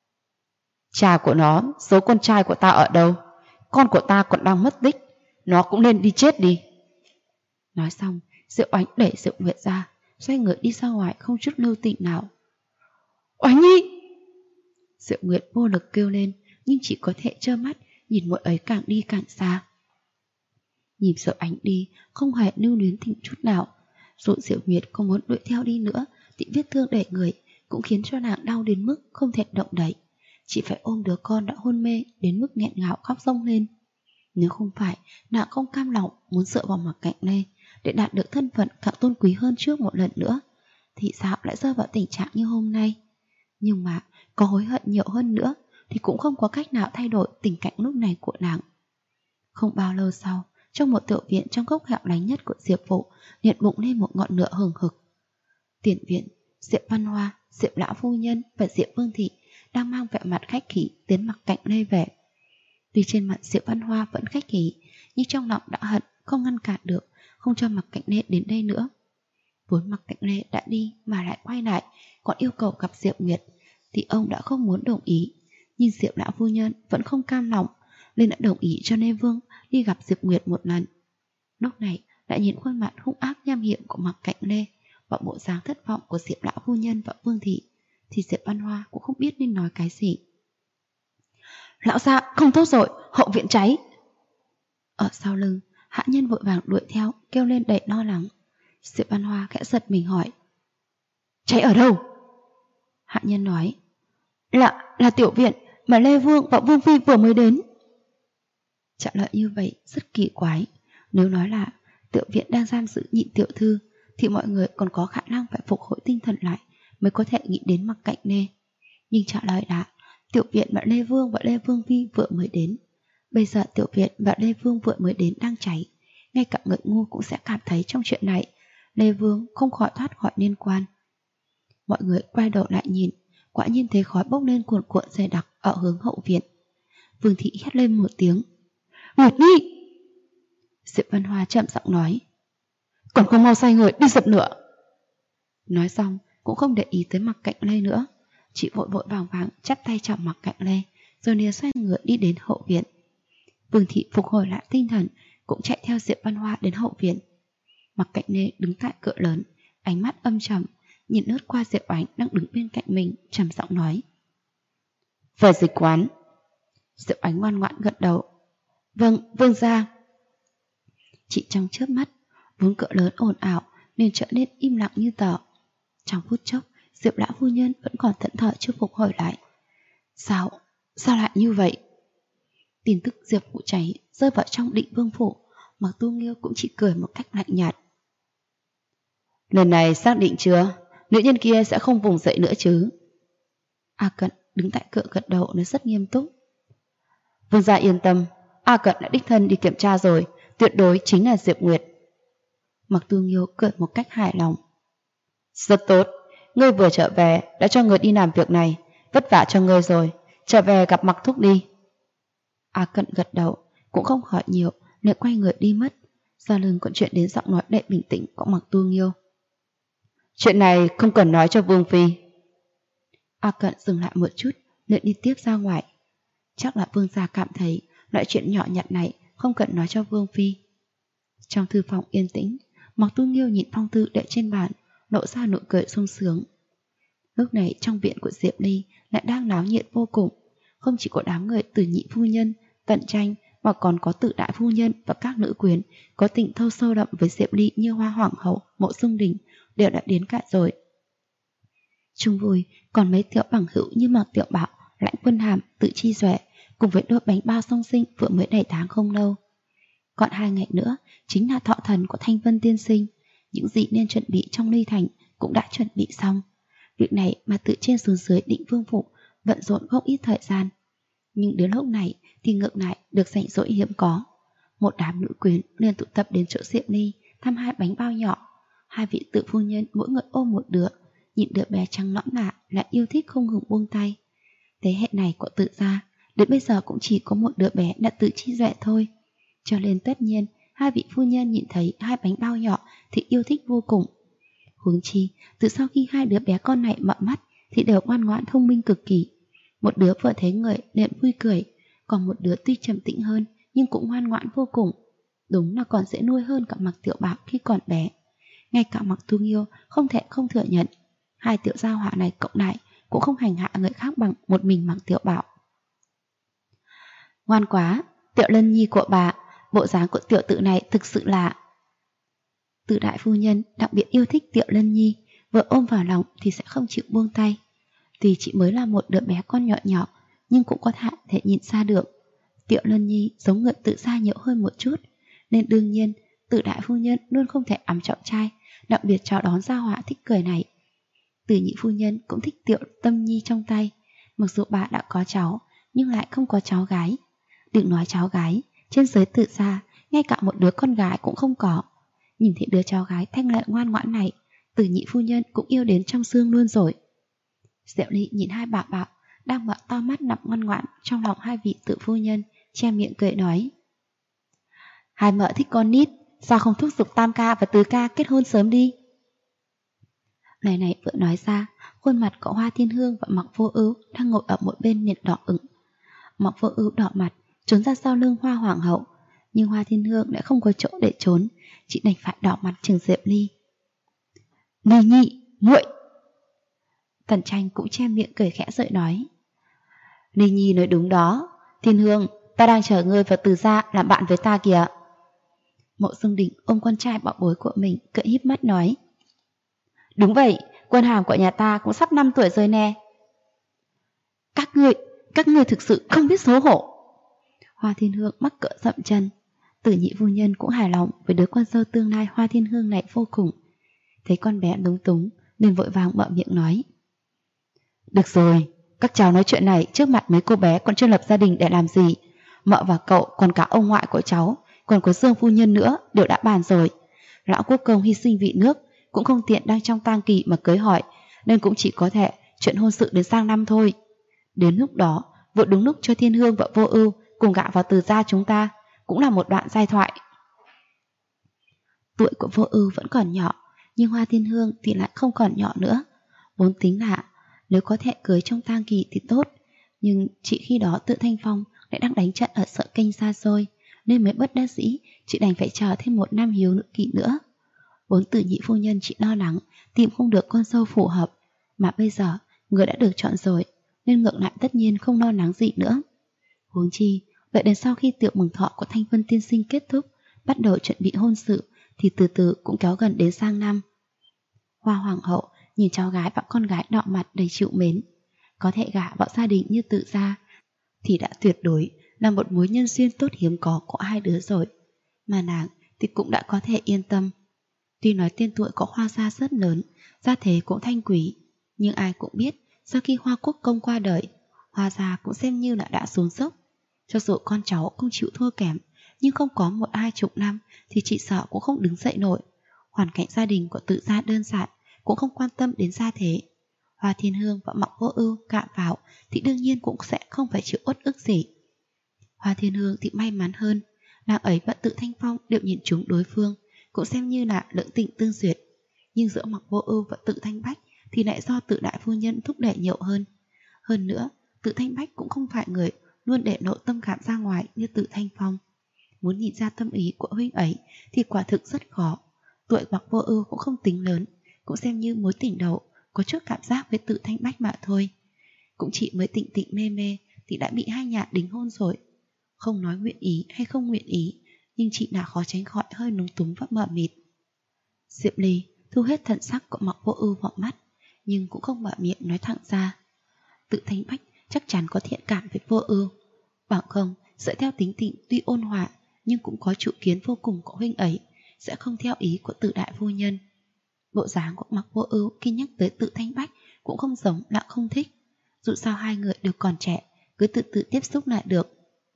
Cha của nó giấu con trai của ta ở đâu? Con của ta còn đang mất tích, nó cũng nên đi chết đi. Nói xong, Diệu Oánh đẩy Diệu Nguyệt ra, xoay người đi ra ngoài không chút lưu tình nào. Oánh Nhi! Diệu Nguyệt vô lực kêu lên, nhưng chỉ có thể trơ mắt nhìn muội ấy càng đi càng xa. Nhìn Diệu Oánh đi, không hề lưu luyến tình chút nào. Dù Diệu Nguyệt không muốn đuổi theo đi nữa, thì vết thương để người cũng khiến cho nàng đau đến mức không thể động đậy. Chỉ phải ôm đứa con đã hôn mê đến mức nghẹn ngào khóc rông lên. Nếu không phải nàng không cam lòng muốn dựa vào Mặc Cạnh Lê để đạt được thân phận càng tôn quý hơn trước một lần nữa, thì sao lại rơi vào tình trạng như hôm nay? Nhưng mà có hối hận nhiều hơn nữa thì cũng không có cách nào thay đổi tình cảnh lúc này của nàng. Không bao lâu sau, trong một tiểu viện trong góc hẻo lánh nhất của Diệp Phụ hiện bùng lên một ngọn lửa hừng hực. Tiền viện, Diệp Văn Hoa, Diệp Lão Phu Nhân và Diệp Vương Thị đang mang vẻ mặt khách khí tiến Mặc Cạnh Lê về. Tuy trên mặt Diệp Văn Hoa vẫn khách khí, nhưng trong lòng đã hận không ngăn cản được, không cho Mặc Cạnh Lê đến đây nữa. Vốn Mặc Cạnh Lê đã đi mà lại quay lại, còn yêu cầu gặp Diệp Nguyệt, thì ông đã không muốn đồng ý. Nhưng Diệp Lão Phu Nhân vẫn không cam lòng, nên đã đồng ý cho Lê Vương đi gặp Diệp Nguyệt một lần. Lúc này lại nhìn khuôn mặt hung ác nham hiểm của Mặc Cạnh Lê và bộ dáng thất vọng của Diệp Lão Phu Nhân và Vương Thị, thì Diệp Văn Hoa cũng không biết nên nói cái gì. Lão gia, không tốt rồi, hậu viện cháy. Ở sau lưng, hạ nhân vội vàng đuổi theo, kêu lên đầy lo lắng. Diệp Văn Hoa khẽ giật mình hỏi. Cháy ở đâu? Hạ nhân nói. Là tiểu viện mà Lê Vương và Vương Phi vừa mới đến. Trả lời như vậy rất kỳ quái. Nếu nói là tiểu viện đang giam giữ nhị tiểu thư, thì mọi người còn có khả năng phải phục hồi tinh thần lại mới có thể nghĩ đến Mặc Cạnh Lê. Nhưng trả lời là tiểu viện mà Lê Vương và Lê Vương Phi vừa mới đến. Bây giờ tiểu viện và Lê Vương vừa mới đến đang cháy. Ngay cả người ngu cũng sẽ cảm thấy trong chuyện này Lê Vương không khỏi thoát khỏi liên quan. Mọi người quay đầu lại nhìn, quả nhiên thấy khói bốc lên cuồn cuộn dày đặc ở hướng hậu viện. Vương Thị hét lên một tiếng. Nguyệt Nhi! Diệp Văn Hoa chậm giọng nói. Còn không mau xoay người đi dập lửa. Nói xong cũng không để ý tới Mặc Cạnh Lê nữa, chị vội vội vàng vàng chắp tay chào Mặc Cạnh Lê, rồi liền xoay người đi đến hậu viện. Vương Thị phục hồi lại tinh thần, cũng chạy theo Diệp Văn Hoa đến hậu viện. Mặc Cạnh Lê đứng tại cửa lớn, ánh mắt âm trầm, nhìn lướt qua Diệp Oánh đang đứng bên cạnh mình, trầm giọng nói. Về dịch quán. Diệp Oánh ngoan ngoãn gật đầu. Vâng, vương gia. Chị trong chớp mắt, vốn cửa lớn ồn ào nên trở nên im lặng như tờ. Trong phút chốc, Diệp Lão Phu Nhân vẫn còn thẫn thờ chưa phục hồi lại. Sao lại như vậy? Tin tức Diệp Phụ cháy rơi vào trong Định Vương phủ, Mặc Tu Nghiêu cũng chỉ cười một cách lạnh nhạt. Lần này xác định chưa? Nữ nhân kia sẽ không vùng dậy nữa chứ? A Cận đứng tại cửa gật đầu nói rất nghiêm túc. Vương gia yên tâm, A Cận đã đích thân đi kiểm tra rồi, tuyệt đối chính là Diệp Nguyệt. Mặc Tu Nghiêu cười một cách hài lòng. Rất tốt, ngươi vừa trở về đã cho người đi làm việc này, vất vả cho ngươi rồi, trở về gặp Mặc thúc đi. A Cận gật đầu, cũng không hỏi nhiều, nên quay người đi mất. Sau lưng còn chuyện đến giọng nói đầy bình tĩnh của Mặc Tu Nghiêu. Chuyện này không cần nói cho Vương Phi. A Cận dừng lại một chút, nên đi tiếp ra ngoài. Chắc là Vương gia cảm thấy loại chuyện nhỏ nhặt này không cần nói cho Vương Phi. Trong thư phòng yên tĩnh, Mặc Tu Nghiêu nhìn phong thư để trên bàn, lộ ra nụ cười sung sướng. Lúc này trong viện của Diệp Ly lại đang náo nhiệt vô cùng. Không chỉ có đám người từ nhị phu nhân, Tần Tranh, mà còn có Từ đại phu nhân và các nữ quyến có tình thâu sâu đậm với Diệp Ly như Hoa Hoàng hậu, Mộ Dung Đình đều đã đến cả rồi. Chung vui còn mấy tiểu bằng hữu như Mạc Tiểu Bảo, Lãnh Quân Hàm, Tự Chi Duệ cùng với đôi bánh bao song sinh vừa mới đầy tháng không lâu. Còn 2 ngày nữa chính là thọ thần của Thanh Vân tiên sinh. Những gì nên chuẩn bị trong Ly Thành cũng đã chuẩn bị xong. Việc này mà từ trên xuống dưới Định Vương phủ bận rộn không ít thời gian. Nhưng đến lúc này thì ngược lại được rảnh rỗi hiếm có. Một đám nữ quyến liền tụ tập đến chỗ Diệp Ly thăm 2 bánh bao nhỏ. 2 vị tự phu nhân mỗi người ôm một đứa, nhìn đứa bé trắng nõn nà lại yêu thích không ngừng buông tay. Thế hệ này của Tự gia đến bây giờ cũng chỉ có một đứa bé là Tự Chi Duệ thôi. Cho nên tất nhiên 2 vị phu nhân nhìn thấy 2 bánh bao nhỏ thì yêu thích vô cùng. Huống chi từ sau khi 2 đứa bé con này mở mắt thì đều ngoan ngoãn thông minh cực kỳ. Một đứa vừa thấy người liền vui cười, còn một đứa tuy trầm tĩnh hơn nhưng cũng ngoan ngoãn vô cùng. Đúng là còn dễ nuôi hơn cả Mạc Tiểu Bảo khi còn bé. Ngay cả Mạc Tu Nghiêu không thể không thừa nhận 2 tiểu gia hỏa này cộng lại cũng không hành hạ người khác bằng một mình Mạc Tiểu Bảo. Ngoan quá, Tiểu Lân Nhi của bà, bộ dáng của tiểu tử này thực sự lạ. Từ đại phu nhân đặc biệt yêu thích Tiểu Lân Nhi, vừa ôm vào lòng thì sẽ không chịu buông tay. Tuy chỉ mới là một đứa bé con nhỏ nhỏ, nhưng cũng có thể nhìn xa được. Tiểu Lân Nhi giống người Tự gia nhiều hơn một chút, nên đương nhiên Từ đại phu nhân luôn không thể ẵm trọng trai, đặc biệt chào đón gia hỏa thích cười này. Từ nhị phu nhân cũng thích Tiểu Tâm Nhi trong tay, mặc dù bà đã có cháu nhưng lại không có cháu gái. Đừng nói cháu gái, trên giới Tự gia ngay cả một đứa con gái cũng không có. Nhìn thấy đứa cháu gái thanh lợi ngoan ngoãn này, Từ nhị phu nhân cũng yêu đến trong xương luôn rồi. Diệu Ly nhìn 2 bà bảo đang mở to mắt nằm ngoan ngoãn trong lòng 2 vị tự phu nhân, che miệng cười nói: 2 mợ thích con nít, sao không thúc giục Tam ca và Tứ ca kết hôn sớm đi? Lời này vừa nói ra, khuôn mặt của Hoa Thiên Hương và Mạc Vô Ưu đang ngồi ở một bên liền đỏ ửng. Mạc Vô Ưu đỏ mặt trốn ra sau lưng Hoa Hoàng hậu, nhưng Hoa Thiên Hương lại không có chỗ để trốn, chị đành phải đỏ mặt chừng Diệp Ly. Ly Nhi, muội! Tần Tranh cũng che miệng cười khẽ rồi nói: Ly Nhi nói đúng đó, Thiên Hương, ta đang chờ ngươi và Từ gia làm bạn với ta kìa. Mộ Dung Đình ôm con trai bảo bối của mình cười híp mắt nói: Đúng vậy, Quân Hàm của nhà ta cũng sắp 5 tuổi rồi nè. Các ngươi thực sự không biết xấu hổ. Hoa Thiên Hương mắc cỡ dậm chân. Từ nhị phu nhân cũng hài lòng với đứa con dâu tương lai Hoa Thiên Hương này vô cùng. Thấy con bé lúng túng nên vội vàng mở miệng nói: Được rồi, các cháu nói chuyện này trước mặt mấy cô bé còn chưa lập gia đình để làm gì. Mợ và cậu còn cả ông ngoại của cháu, còn có Dương phu nhân nữa đều đã bàn rồi. Lão quốc công hy sinh vì nước, cũng không tiện đang trong tang kỳ mà cưới hỏi, nên cũng chỉ có thể chuyện hôn sự đến sang năm thôi. Đến lúc đó vừa đúng lúc cho Thiên Hương và Vô Ưu cùng gả vào Từ gia chúng ta, cũng là một đoạn giai thoại. Tuổi của Vô Ưu vẫn còn nhỏ, nhưng Hoa Thiên Hương thì lại không còn nhỏ nữa. Vốn tính là nếu có thể cưới trong tang kỳ thì tốt, nhưng chị khi đó Tự Thanh Phong lại đang đánh trận ở Sợ Kênh xa xôi, nên mới bất đắc dĩ chị đành phải chờ thêm 1 năm hiếu nữ kỵ nữa. Vốn Từ nhị phu nhân chị lo lắng tìm không được con dâu phù hợp, mà bây giờ người đã được chọn rồi, nên ngược lại tất nhiên không lo lắng gì nữa. Huống chi đợi đến sau khi tiệc mừng thọ của Thanh Vân tiên sinh kết thúc, bắt đầu chuẩn bị hôn sự, thì từ từ cũng kéo gần đến sang năm. Hoa Hoàng hậu nhìn cháu gái và con gái đỏ mặt đầy chịu mến. Có thể gả vào gia đình như Tự gia thì đã tuyệt đối là một mối nhân duyên tốt hiếm có của 2 đứa rồi, mà nàng thì cũng đã có thể yên tâm. Tuy nói tên tuổi của Hoa gia rất lớn, gia thế cũng thanh quý, nhưng ai cũng biết sau khi Hoa quốc công qua đời, Hoa gia cũng xem như là đã xuống dốc. Cho dù con cháu không chịu thua kém, nhưng không có 1-2 năm thì chị sợ cũng không đứng dậy nổi. Hoàn cảnh gia đình của Tự gia đơn giản, cũng không quan tâm đến gia thế. Hoa Thiên Hương và Mạc Vô Ưu cạn vào thì đương nhiên cũng sẽ không phải chịu uất ức gì. Hoa Thiên Hương thì may mắn hơn, nàng ấy và Tự Thanh Phong đều nhìn trúng đối phương, cũng xem như là lưỡng tình tương duyệt. Nhưng giữa Mạc Vô Ưu và Tự Thanh Bách thì lại do Tự đại phu nhân thúc đẩy nhiều hơn. Hơn nữa, Tự Thanh Bách cũng không phải người luôn để lộ tâm cảm ra ngoài như Tự Thanh Phong. Muốn nhìn ra tâm ý của huynh ấy thì quả thực rất khó. Tuổi Mạc Vô Ưu cũng không tính lớn, cũng xem như mối tình đầu có chút cảm giác với Tự Thanh Bách mà thôi. Cũng chỉ mới tịnh tịnh mê mê thì đã bị hai nhà đính hôn rồi. Không nói nguyện ý hay không nguyện ý, nhưng chị nào khó tránh khỏi hơi lúng túng và mờ mịt. Diệp Ly thu hết thần sắc của Mạc Vô Ưu vào mắt, nhưng cũng không mở miệng nói thẳng ra. Tự Thanh Bách chắc chắn có thiện cảm với Vô Ưu, bằng không dựa theo tính tình tuy ôn hòa nhưng cũng có chủ kiến vô cùng của huynh ấy, sẽ không theo ý của Tự đại phu nhân. Bộ dáng của Mạc Vô Ưu khi nhắc tới Tự Thanh Bách cũng không giống là không thích. Dù sao hai người đều còn trẻ, cứ từ từ tiếp xúc lại được.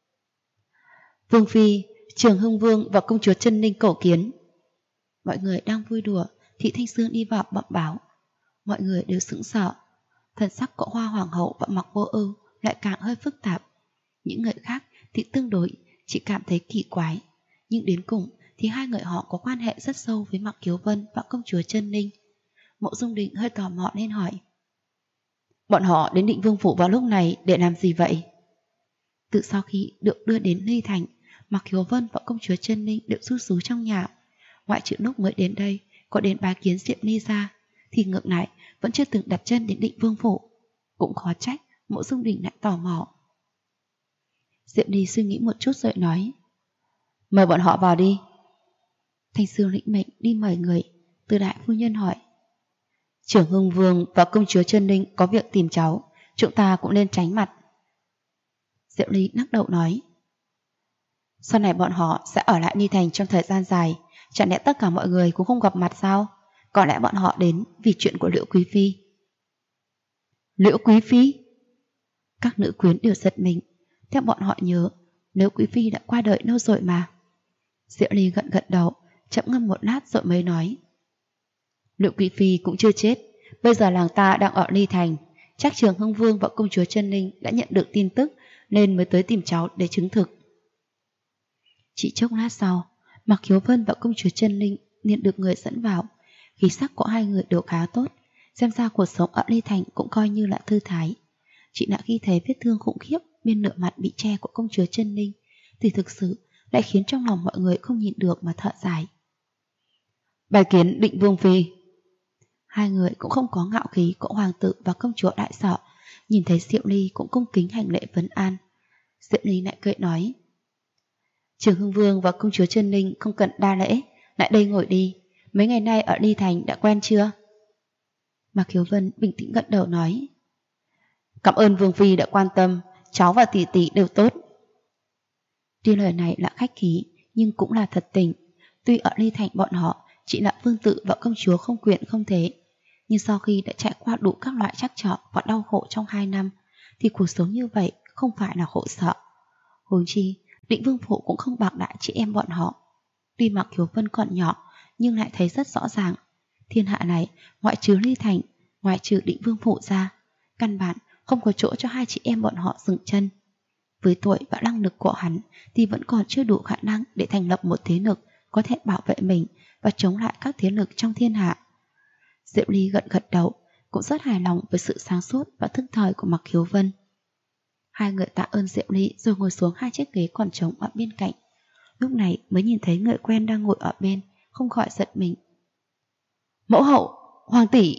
Vương phi, Trường Hưng Vương và công chúa Chân Ninh cầu kiến. Mọi người đang vui đùa thì Thanh Sương đi vào bẩm báo. Mọi người đều sững sờ. Thần sắc của Hoa Hoàng hậu và Mạc Vô Ưu lại càng hơi phức tạp. Những người khác thì tương đối chỉ cảm thấy kỳ quái, nhưng đến cùng thì hai người họ có quan hệ rất sâu với Mạc Kiều Vân và công chúa Chân Ninh. Mộ Dung Đình hơi tò mò nên hỏi: bọn họ đến Định Vương phủ vào lúc này để làm gì vậy? Từ sau khi được đưa đến Ly Thành, Mạc Kiều Vân và công chúa Chân Ninh đều ru rú trong nhà. Ngoại trừ lúc mới đến đây có đến bái kiến Diệp Ly ra, thì ngược lại vẫn chưa từng đặt chân đến Định Vương phủ. Cũng khó trách Mộ Dung Đình lại tò mò. Diệp Ly suy nghĩ một chút rồi nói: mời bọn họ vào đi. Thanh Sương lĩnh mệnh đi mời người. Từ đại phu nhân hỏi: Trưởng Hưng Vương và công chúa Chân Ninh có việc tìm cháu, chúng ta cũng nên tránh mặt. Diệp Ly lắc đầu nói: sau này bọn họ sẽ ở lại Ni Thành trong thời gian dài, chẳng lẽ tất cả mọi người cũng không gặp mặt sao? Có lẽ bọn họ đến vì chuyện của Liễu Quý Phi. Liễu Quý Phi? Các nữ quyến đều giật mình. Theo bọn họ nhớ, Liễu Quý Phi đã qua đời lâu rồi mà. Diệu Ly gật gật đầu, chậm ngâm một lát rồi mới nói: Liễu Quý Phi cũng chưa chết, bây giờ làng ta đang ở Ly Thành, chắc Trường Hưng Vương và công chúa Chân Ninh đã nhận được tin tức nên mới tới tìm cháu để chứng thực. Chỉ chốc lát sau, Mạc Kiều Vân và công chúa Chân Ninh liền được người dẫn vào. Khí sắc của hai người đều khá tốt, xem ra cuộc sống ở Ly Thành cũng coi như là thư thái. Chỉ là khi thấy vết thương khủng khiếp bên nửa mặt bị che của công chúa Chân Ninh thì thực sự lại khiến trong lòng mọi người không nhịn được mà thở dài. Bài kiến Định Vương Phi. Hai người cũng không có ngạo khí của hoàng tử và công chúa đại sở, nhìn thấy Diệu Ly cũng cung kính hành lễ vấn an. Diệu Ly lại cười nói: Trường Hưng Vương và công chúa Chân Ninh không cần đa lễ, lại đây ngồi đi, mấy ngày nay ở Ly Thành đã quen chưa? Mạc Kiều Vân bình tĩnh gật đầu nói: cảm ơn Vương Phi đã quan tâm, cháu và tỷ tỷ đều tốt. Tuy lời này là khách khí nhưng cũng là thật tình. Tuy ở Ly Thành bọn họ chỉ là vương tử và công chúa không quyền không thế, nhưng sau khi đã trải qua đủ các loại trắc trở và đau khổ trong 2 năm thì cuộc sống như vậy không phải là khổ sợ. Huống chi Định Vương phủ cũng không bạc đại chị em bọn họ. Tuy Mạc Kiều Vân còn nhỏ nhưng lại thấy rất rõ ràng, thiên hạ này ngoại trừ Ly Thành, ngoại trừ Định Vương phủ ra, căn bản không có chỗ cho hai chị em bọn họ dừng chân. Với tuổi và năng lực của hắn thì vẫn còn chưa đủ khả năng để thành lập một thế lực có thể bảo vệ mình và chống lại các thế lực trong thiên hạ. Diệp Ly gật gật đầu, cũng rất hài lòng với sự sáng suốt và thức thời của Mạc Kiều Vân. Hai người tạ ơn Diệp Ly rồi ngồi xuống hai chiếc ghế còn trống ở bên cạnh. Lúc này mới nhìn thấy người quen đang ngồi ở bên, không khỏi giật mình. Mẫu hậu, hoàng tỷ.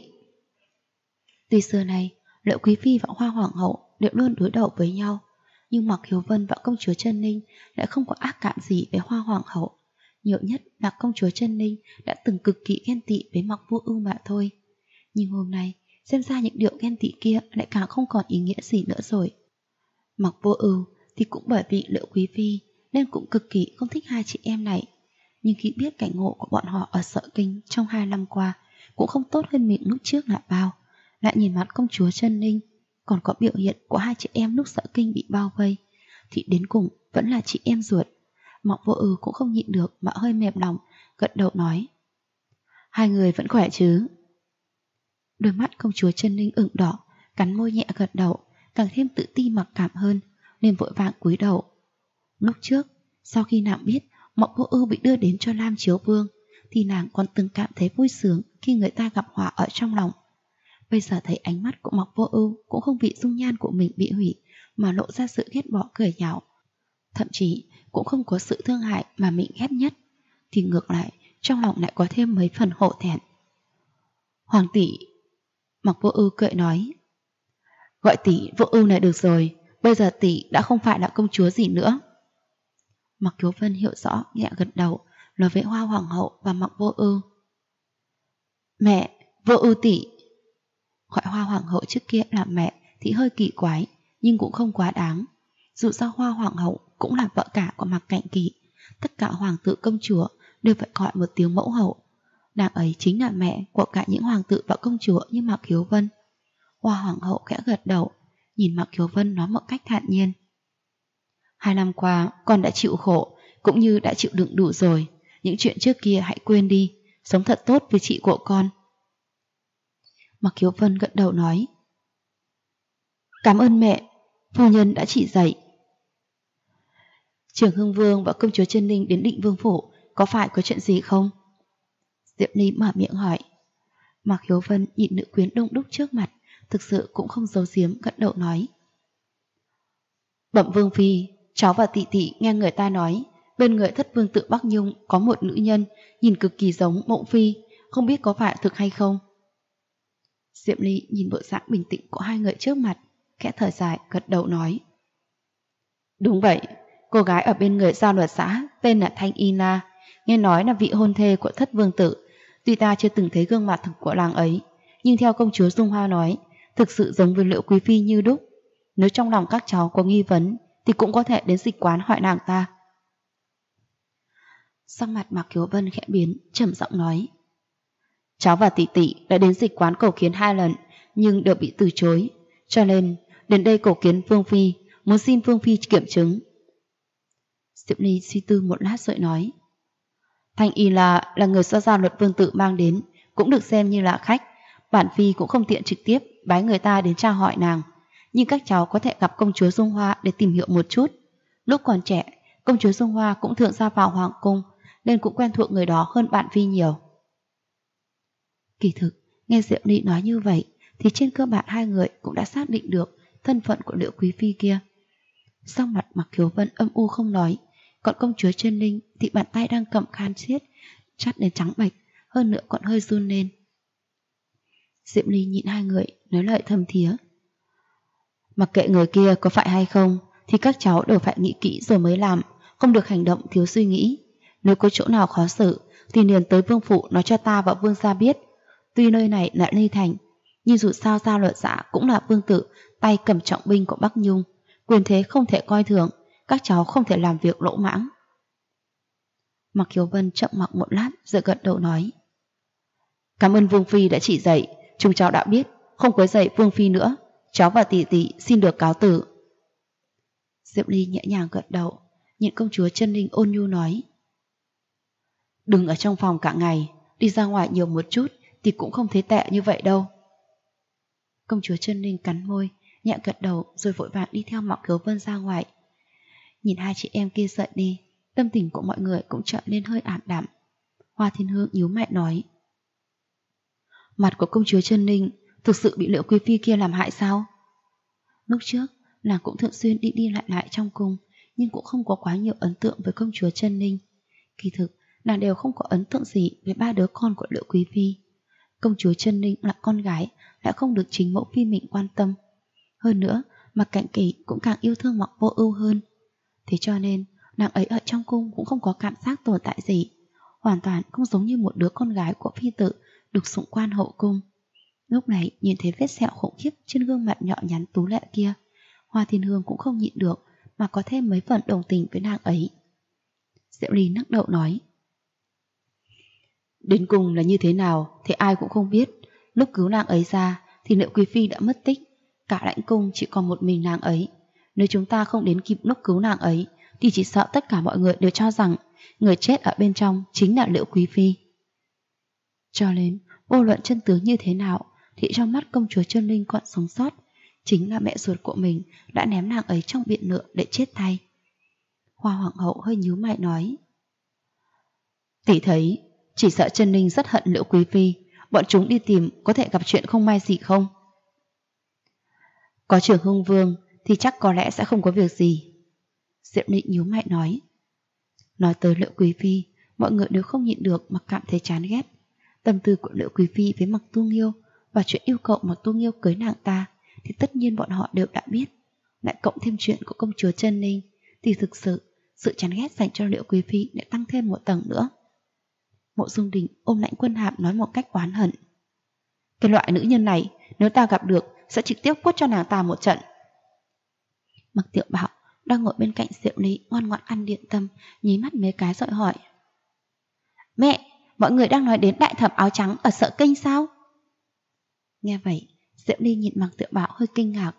Tuy xưa nay Liễu Quý Phi và Hoa Hoàng hậu đều luôn đối đầu với nhau, nhưng Mạc Kiều Vân và công chúa Chân Ninh lại không có ác cảm gì với Hoa Hoàng hậu. Nhiều nhất là công chúa Chân Ninh đã từng cực kỳ ghen tị với Mạc Vô Ưu mà thôi. Nhưng hôm nay xem ra những điều ghen tị kia lại càng không còn ý nghĩa gì nữa rồi. Mạc Vô Ưu thì cũng bởi vì Liễu Quý Phi nên cũng cực kỳ không thích hai chị em này. Nhưng khi biết cảnh ngộ của bọn họ ở Sở Kinh trong 2 năm qua cũng không tốt hơn mình lúc trước là bao, lại nhìn mặt công chúa Chân Ninh, còn có biểu hiện của hai chị em lúc Sở Kinh bị bao vây, thì đến cùng vẫn là chị em ruột. Mạc Vô Ưu cũng không nhịn được mà hơi mềm lòng, gật đầu nói: hai người vẫn khỏe chứ? Đôi mắt công chúa Chân Ninh ửng đỏ, cắn môi nhẹ gật đầu, càng thêm tự ti mặc cảm hơn, nên vội vàng cúi đầu. Lúc trước, sau khi nàng biết Mạc Vô Ưu bị đưa đến cho Lam Chiếu Vương, thì nàng còn từng cảm thấy vui sướng khi người ta gặp họa ở trong lòng. Bây giờ thấy ánh mắt của Mạc Vô Ưu cũng không vì dung nhan của mình bị hủy mà lộ ra sự ghét bỏ cười nhạo, thậm chí cũng không có sự thương hại mà mình ghét nhất, thì ngược lại trong lòng lại có thêm mấy phần hổ thẹn. Hoàng tỷ, Mặc Vô Ưu cười nói. Gọi tỷ Vô Ưu này được rồi, bây giờ tỷ đã không phải là công chúa gì nữa. Mặc Kiều Vân hiểu rõ, nhẹ gật đầu, nói với Hoa Hoàng hậu và Mặc Vô Ưu. Mẹ, Vô Ưu tỷ. Gọi Hoa Hoàng hậu trước kia là mẹ thì hơi kỳ quái, nhưng cũng không quá đáng. Dù sao Hoa Hoàng hậu cũng là vợ cả của Mặc Cạnh Kỵ, tất cả hoàng tử công chúa đều phải gọi một tiếng mẫu hậu. Nàng ấy chính là mẹ của cả những hoàng tử và công chúa như Mặc Kiều Vân. Hoa Hoàng hậu khẽ gật đầu, nhìn Mặc Kiều Vân nói một cách thản nhiên. 2 năm qua con đã chịu khổ, cũng như đã chịu đựng đủ rồi. Những chuyện trước kia hãy quên đi, sống thật tốt với chị của con. Mặc Kiều Vân gật đầu nói. Cảm ơn mẹ, phu nhân đã chỉ dạy. Trường Hưng Vương và công chúa Chân Ninh đến Định Vương phủ, có phải có chuyện gì không? Diệp Ly mở miệng hỏi. Mặc Kiều Vân nhìn nữ quyến đông đúc trước mặt, thực sự cũng không giấu giếm, gật đầu nói. Bẩm Vương phi, cháu và tỷ tỷ nghe người ta nói bên người thất vương tự Bắc Nhung có một nữ nhân nhìn cực kỳ giống Mộng phi, không biết có phải thực hay không. Diệp Ly nhìn bộ dạng bình tĩnh của hai người trước mặt, khẽ thở dài gật đầu nói. Đúng vậy, cô gái ở bên người Giao Luật xã tên là Thanh Y Na, nghe nói là vị hôn thê của thất vương tử. Tuy ta chưa từng thấy gương mặt thực của nàng ấy, nhưng theo công chúa Dung Hoa nói, thực sự giống với Liễu Quý phi như đúc. Nếu trong lòng các cháu có nghi vấn thì cũng có thể đến dịch quán hỏi nàng ta. Sắc mặt Mạc Kiều Vân khẽ biến, trầm giọng nói. Cháu và tỷ tỷ đã đến dịch quán cầu kiến 2 lần, nhưng đều bị từ chối, cho nên đến đây cầu kiến Vương phi, muốn xin Vương phi kiểm chứng. Diệp Ly suy tư một lát rồi nói. Thanh Y là người do Giao Luật vương tự mang đến, cũng được xem như là khách. Bản phi cũng không tiện trực tiếp bái người ta đến tra hỏi nàng, nhưng các cháu có thể gặp công chúa Dung Hoa để tìm hiểu một chút. Lúc còn trẻ, công chúa Dung Hoa cũng thường ra vào hoàng cung, nên cũng quen thuộc người đó hơn bạn phi nhiều. Kỳ thực, nghe Diệp Ly nói như vậy, thì trên cơ bản hai người cũng đã xác định được thân phận của Liễu Quý phi kia. Sau mặt Mặc Kiều Vân âm u không nói, còn công chúa Chân Ninh thì bàn tay đang cầm khan siết, chắt đến trắng bệch, hơn nữa còn hơi run lên. Diệp Ly nhịn hai người, nói lời thầm thía. Mặc kệ người kia có phải hay không, thì các cháu đều phải nghĩ kỹ rồi mới làm, không được hành động thiếu suy nghĩ. Nếu có chỗ nào khó xử, thì liền tới vương phủ nói cho ta và vương gia biết. Tuy nơi này là Ly Thành, nhưng dù sao Giao Luật xã cũng là vương tử tay cầm trọng binh của Bắc Nhung, quyền thế không thể coi thường, các cháu không thể làm việc lỗ mãng. Mặc Kiều Vân chậm mặc một lát rồi gật đầu nói. Cảm ơn Vương phi đã chỉ dạy, chúng cháu đã biết, không quấy rầy Vương phi nữa, cháu và tỷ tỷ xin được cáo từ. Diệp Ly nhẹ nhàng gật đầu, nhìn công chúa Chân Ninh ôn nhu nói. Đừng ở trong phòng cả ngày, đi ra ngoài nhiều một chút thì cũng không thấy tệ như vậy đâu. Công chúa Chân Ninh cắn môi, nhẹ gật đầu rồi vội vàng đi theo Mặc Kiều Vân ra ngoài. Nhìn hai chị em kia rời đi, tâm tình của mọi người cũng trở nên hơi ảm đạm. Hoa Thiên Hương nhíu mày nói. Mặt của công chúa Chân Ninh thực sự bị Liễu Quý phi kia làm hại sao? Lúc trước, nàng cũng thường xuyên đi đi lại trong cung, nhưng cũng không có quá nhiều ấn tượng với công chúa Chân Ninh. Kỳ thực, nàng đều không có ấn tượng gì với 3 đứa con của Liễu Quý phi. Công chúa Chân Ninh là con gái, đã không được chính mẫu phi mình quan tâm. Hơn nữa, Mặc Cạnh Kỵ cũng càng yêu thương Mặc Vô Ưu hơn. Thế cho nên, nàng ấy ở trong cung cũng không có cảm giác tồn tại gì, hoàn toàn không giống như một đứa con gái của phi tử được sủng quan hậu cung. Lúc này nhìn thấy vết sẹo khủng khiếp trên gương mặt nhỏ nhắn tú lệ kia, Hoa Thiên Hương cũng không nhịn được mà có thêm mấy phần đồng tình với nàng ấy. Diệu Ly nắc đầu nói. Đến cùng là như thế nào thì ai cũng không biết. Lúc cứu nàng ấy ra thì Liễu Quý phi đã mất tích, cả lãnh cung chỉ còn một mình nàng ấy. Nếu chúng ta không đến kịp lúc cứu nàng ấy thì chỉ sợ tất cả mọi người đều cho rằng người chết ở bên trong chính là Liễu Quý phi. Cho nên vô luận chân tướng như thế nào thì trong mắt công chúa Chân Ninh còn sống sót chính là mẹ ruột của mình đã ném nàng ấy trong biển lửa để chết thay. Hoa Hoàng hậu hơi nhíu mày nói. Tỷ thấy chỉ sợ Chân Ninh rất hận Liễu Quý phi, bọn chúng đi tìm có thể gặp chuyện không may gì không? Có Trường Hưng Vương thì chắc có lẽ sẽ không có việc gì. Diệp Ly nhíu mày nói. Nói tới Liễu Quý phi, mọi người đều không nhịn được mà cảm thấy chán ghét. Tâm tư của Liễu Quý Phi với Mặc Tu Nghiêu và chuyện yêu cầu Mặc Tu Nghiêu cưới nàng ta thì tất nhiên bọn họ đều đã biết. Lại cộng thêm chuyện của công chúa Chân Ninh thì thực sự sự chán ghét dành cho Liễu Quý Phi lại tăng thêm một tầng nữa. Mộ Dung Đình ôm Lãnh Quân Hàm nói một cách oán hận. Cái loại nữ nhân này, nếu ta gặp được sẽ trực tiếp quất cho nàng ta một trận. Mặc Tiểu Bảo đang ngồi bên cạnh Diệu Ly ngoan ngoãn ăn điện tâm, nhí mắt mấy cái rồi hỏi. Mẹ, mọi người đang nói đến đại thẩm áo trắng ở Sợ Kinh sao? Nghe vậy, Diệu Ly nhìn Mặc Tiểu Bảo hơi kinh ngạc.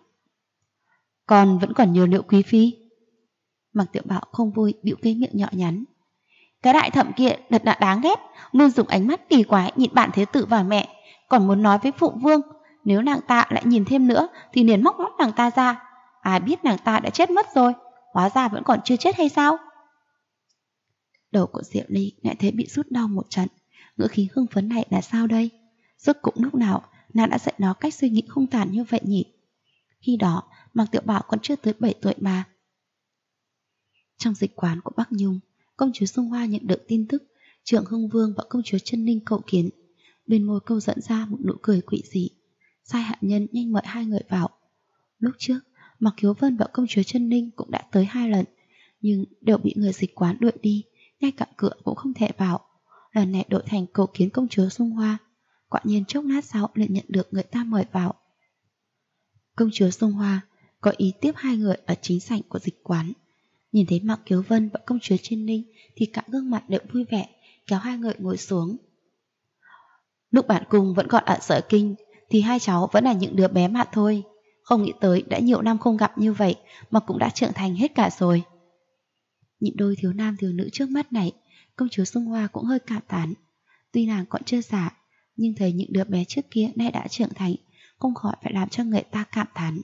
Còn vẫn còn nhiều Liễu Quý Phi. Mặc Tiểu Bảo không vui bĩu cái miệng nhỏ nhắn. Cái đại thẩm kia thật là đáng ghét, luôn dùng ánh mắt kỳ quái nhìn bạn thế tử và mẹ, còn muốn nói với phụ vương, nếu nàng ta lại nhìn thêm nữa thì liền móc mắt nàng ta ra. Ai biết nàng ta đã chết mất rồi, hóa ra vẫn còn chưa chết hay sao? Đầu của Diệu Ly lại thấy bị sút đau một trận, ngữ khí hưng phấn này là sao đây? Rốt cuộc lúc nào nàng đã dạy nó cách suy nghĩ hung tàn như vậy nhỉ? Khi đó Mạc Tiểu Bảo còn chưa tới 7 tuổi mà. Trong dịch quán của Bắc Nhung, công chúa Xuân Hoa nhận được tin tức Trượng Hưng Vương và công chúa Chân Ninh cầu kiến. Bên môi câu dẫn ra một nụ cười quỷ dị. Sai hạ nhân nhanh mời hai người vào. Lúc trước Mạc Khiếu Vân và công chúa Chân Ninh cũng đã tới 2 lần, nhưng đều bị người dịch quán đuổi đi, ngay cả cửa cũng không thể vào. Lần này đổi thành cầu kiến công chúa Xuân Hoa. Quả nhiên chốc lát sau liền nhận được người ta mời vào. Công chúa Xuân Hoa có ý tiếp hai người ở chính sảnh của dịch quán. Nhìn thấy Mạc Khiếu Vân và công chúa Chân Ninh thì cả gương mặt đều vui vẻ, kéo hai người ngồi xuống. Lúc bản cung vẫn còn ở Sở Kinh thì hai cháu vẫn là những đứa bé mà thôi. Không nghĩ tới đã nhiều năm không gặp như vậy mà cũng đã trưởng thành hết cả rồi. Nhìn đôi thiếu nam thiếu nữ trước mắt này, công chúa Xuân Hoa cũng hơi cảm thán. Tuy nàng còn chưa già, nhưng thấy những đứa bé trước kia nay đã trưởng thành, không khỏi phải làm cho người ta cảm thán.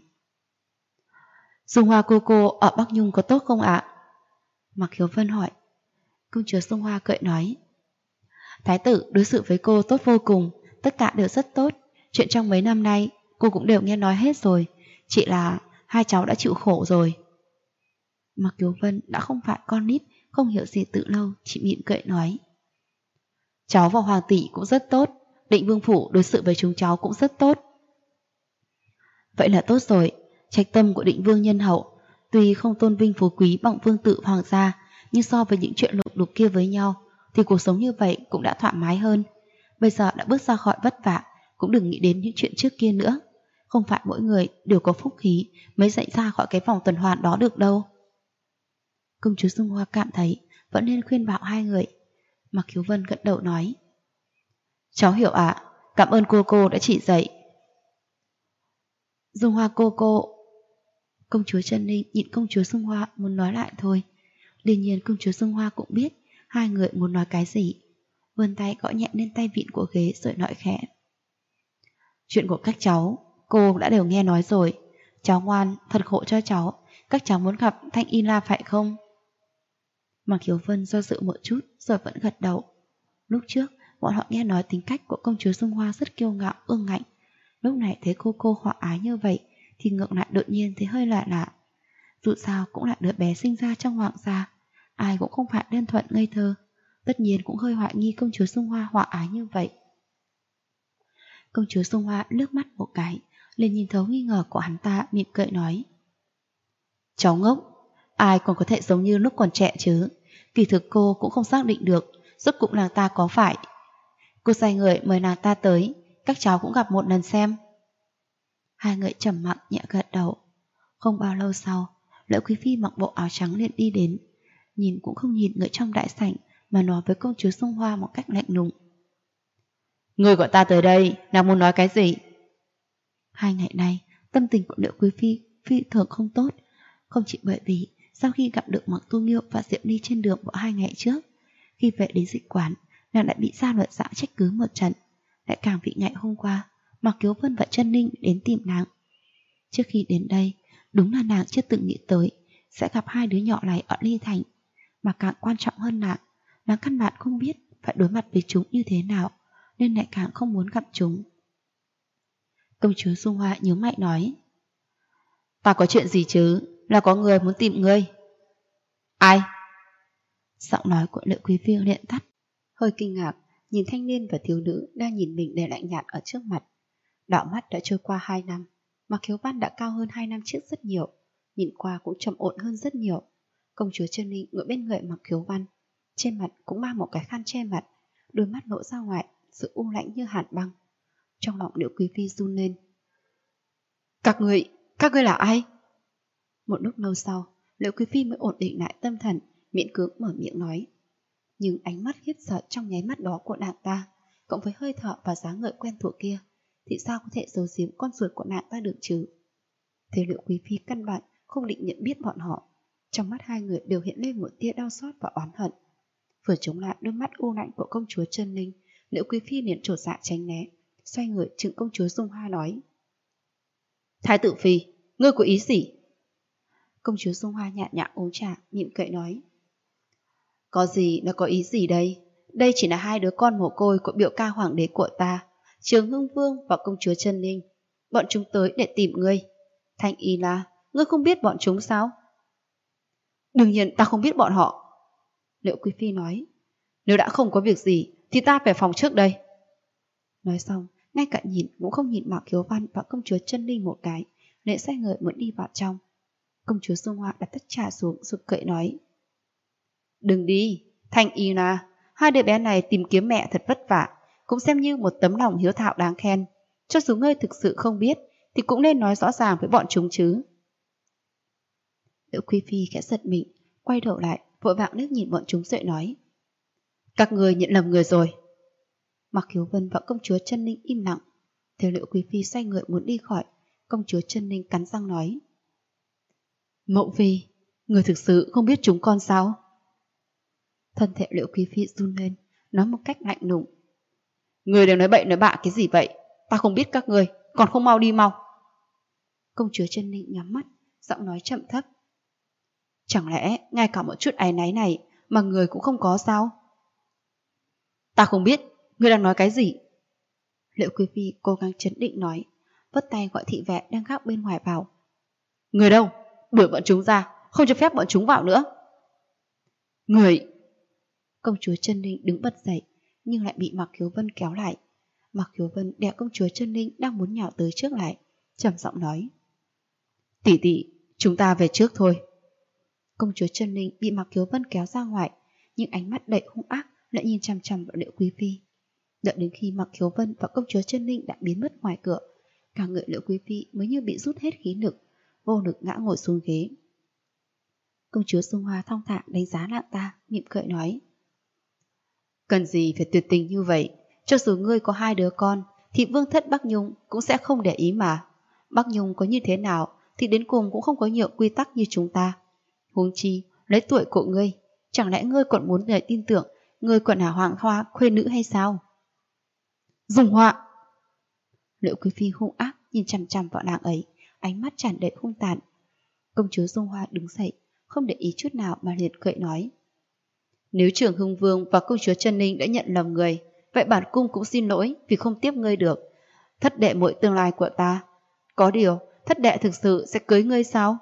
Xuân Hoa cô ở Bắc Nhung có tốt không ạ? Mạc Khiếu Vân hỏi. Công chúa Xuân Hoa cười nói. Thái tử đối xử với cô tốt vô cùng, tất cả đều rất tốt. Chuyện trong mấy năm nay cô cũng đều nghe nói hết rồi, chỉ là hai cháu đã chịu khổ rồi. Mạc Khiếu Vân đã không phải con nít, không hiểu gì từ lâu, chỉ mỉm cười nói. Cháu và hoàng tỷ cũng rất tốt, Định Vương phủ đối xử với chúng cháu cũng rất tốt. Vậy là tốt rồi. Trạch tâm của Định Vương nhân hậu, tuy không tôn vinh phú quý bằng vương tử hoàng gia, nhưng so với những chuyện lục đục kia với nhau thì cuộc sống như vậy cũng đã thoải mái hơn. Bây giờ đã bước ra khỏi vất vả, cũng đừng nghĩ đến những chuyện trước kia nữa. Không phải mỗi người đều có phúc khí mới dậy ra khỏi cái vòng tuần hoàn đó được đâu. Công chúa Dung Hoa cảm thấy vẫn nên khuyên bảo hai người. Mạc Khiếu Vân gật đầu nói. Cháu hiểu ạ, cảm ơn cô đã chỉ dạy. Dung Hoa cô. Công chúa Chân Ninh nhìn công chúa Dung Hoa muốn nói lại thôi. Đương nhiên công chúa Dung Hoa cũng biết hai người muốn nói cái gì. Vươn tay gõ nhẹ lên tay vịn của ghế rồi nói khẽ. Chuyện của các cháu cô đã đều nghe nói rồi. Cháu ngoan, thật khổ cho cháu. Các cháu muốn gặp Thanh Y La phải không? Mạc Khiếu Vân do dự một chút rồi vẫn gật đầu. Lúc trước bọn họ nghe nói tính cách của công chúa Dung Hoa rất kiêu ngạo, ương ngạnh. Lúc này thấy cô hòa ái như vậy thì ngược lại đột nhiên thấy hơi lạ lạ. Dù sao cũng là đứa bé sinh ra trong hoàng gia, ai cũng không phải đơn thuần ngây thơ, tất nhiên cũng hơi hoài nghi công chúa Dung Hoa hòa ái như vậy. Công chúa Dung Hoa lướt mắt một cái, liền nhìn thấu nghi ngờ của hắn ta, mỉm cười nói. Cháu ngốc, ai còn có thể giống như lúc còn trẻ chứ? Kỳ thực cô cũng không xác định được rốt cuộc nàng ta có phải. Cô sai người mời nàng ta tới, các cháu cũng gặp một lần xem. Hai người trầm mặc nhẹ gật đầu. Không bao lâu sau, Liễu Quý Phi mặc bộ áo trắng liền đi đến, nhìn cũng không nhìn người trong đại sảnh mà nói với công chúa Dung Hoa một cách lạnh lùng. Người gọi ta tới đây, nàng muốn nói cái gì? 2 ngày nay, tâm tình của Liễu Quý Phi phi thường không tốt, không chỉ bởi vì sau khi gặp được Mạc Tu Nghiêu và Diệu Ly trên đường vào 2 ngày trước, khi về đến dịch quán, nàng đã bị Gia Luật Dạ trách cứ một trận, lại càng bị ngại hôm qua Mạc Khiếu Vân và Chân Ninh đến tìm nàng. Trước khi đến đây, đúng là nàng chưa từng nghĩ tới sẽ gặp hai đứa nhỏ này ở Ly Thành, mà càng quan trọng hơn là nàng căn bản không biết phải đối mặt với chúng như thế nào, nên lại càng không muốn gặp chúng. Công chúa Dung Hoa nhíu mày nói. Ta có chuyện gì chứ, là có người muốn tìm ngươi. Ai? Giọng nói của Liễu Quý Phi liền tắt. Hơi kinh ngạc, nhìn thanh niên và thiếu nữ đang nhìn mình đầy lạnh nhạt ở trước mặt. Đảo mắt đã trôi qua 2 năm, Mạc Khiếu Văn đã cao hơn 2 năm trước rất nhiều, nhìn qua cũng trầm ổn hơn rất nhiều. Công chúa Chân Ninh ngồi bên người Mạc Khiếu Văn, trên mặt cũng mang một cái khăn che mặt, đôi mắt lộ ra ngoài, sự u lạnh như hàn băng. Trong lòng Liễu Quý Phi run lên. Các ngươi là ai? Một lúc lâu sau, Liễu Quý Phi mới ổn định lại tâm thần, miễn cưỡng mở miệng nói. Nhưng ánh mắt khiếp sợ trong nháy mắt đó của nàng ta, cộng với hơi thở và dáng ngợi quen thuộc kia, thì sao có thể giấu giếm con ruột của nàng ta được chứ? Thế Liễu Quý Phi căn bản không định nhận biết bọn họ. Trong mắt hai người đều hiện lên một tia đau xót và oán hận. Vừa chống lại đôi mắt u lạnh của công chúa Chân Ninh, Liễu Quý Phi liền trột dạ tránh né, xoay người trừng công chúa Dung Hoa nói. Thái tử Phi, ngươi có ý gì? Công chúa Dung Hoa nhạt nhã uống trà, mỉm cười nói. Có gì nó có ý gì đây? Đây chỉ là hai đứa con mồ côi của biểu ca hoàng đế của ta, Trường Hưng Vương và công chúa Chân Ninh. Bọn chúng tới để tìm ngươi. Thanh Y La, ngươi không biết bọn chúng sao? Đương nhiên ta không biết bọn họ. Liễu Quý Phi nói. Nếu đã không có việc gì thì ta phải phòng trước đây. Nói xong, ngay cả nhìn cũng không nhìn Mạc Khiếu Văn và công chúa Chân Ninh một cái, liền xoay người muốn đi vào trong. Công chúa Dung Hoa đặt tách trà xuống rồi cười nói. Đừng đi, Thanh Y La, hai đứa bé này tìm kiếm mẹ thật vất vả, cũng xem như một tấm lòng hiếu thảo đáng khen. Cho dù ngươi thực sự không biết thì cũng nên nói rõ ràng với bọn chúng chứ. Liễu Quý Phi khẽ giật mình, quay đầu lại, vội vàng liếc nhìn bọn chúng rồi nói. Các ngươi nhận lầm người rồi. Mạc Khiếu Vân và công chúa Chân Ninh im lặng. Theo Liễu Quý Phi xoay người muốn đi khỏi, công chúa Chân Ninh cắn răng nói. Mậu Phi, người thực sự không biết chúng con sao? Thân thể Liễu Quý Phi run lên, nói một cách lạnh lùng. Người đều nói bậy nói bạ cái gì vậy? Ta không biết các người, còn không mau đi mau. Công chúa Chân Ninh nhắm mắt, giọng nói chậm thấp. Chẳng lẽ ngay cả một chút áy náy này mà người cũng không có sao? Ta không biết, ngươi đang nói cái gì? Liễu Quý Phi cố gắng trấn định nói, vất tay gọi thị vệ đang gác bên ngoài vào. Người đâu? Đuổi bọn chúng ra, không cho phép bọn chúng vào nữa. Người! Công chúa Chân Ninh đứng bật dậy, nhưng lại bị Mạc Khiếu Vân kéo lại. Mạc Khiếu Vân đè công chúa Chân Ninh đang muốn nhào tới trước lại, trầm giọng nói. Tỷ tỷ, chúng ta về trước thôi. Công chúa Chân Ninh bị Mạc Khiếu Vân kéo ra ngoài, nhưng ánh mắt đầy hung ác lại nhìn chằm chằm vào Liễu Quý Phi. Đợi đến khi Mạc Khiếu Vân và công chúa Chân Ninh đã biến mất ngoài cửa, cả người Liễu Quý Phi mới như bị rút hết khí lực, vô lực ngã ngồi xuống ghế. Công chúa Dung Hoa thong thả đánh giá nàng ta, mỉm cười nói. Cần gì phải tuyệt tình như vậy? Cho dù ngươi có hai đứa con, thì vương thất Bắc Nhung cũng sẽ không để ý mà. Bắc Nhung có như thế nào thì đến cùng cũng không có nhiều quy tắc như chúng ta. Huống chi, lấy tuổi của ngươi, chẳng lẽ ngươi còn muốn người tin tưởng ngươi còn là hoàng hoa khuê nữ hay sao? Dung Hoa! Liễu Quý Phi hung ác nhìn chằm chằm vào nàng ấy, ánh mắt tràn đầy hung tàn. Công chúa Dung Hoa đứng dậy, không để ý chút nào mà liền cười nói. Nếu Trường Hưng Vương và công chúa Chân Ninh đã nhận lầm người, vậy bản cung cũng xin lỗi vì không tiếp ngươi được. Thất đệ muội tương lai của ta. Có điều, thất đệ thực sự sẽ cưới ngươi sao?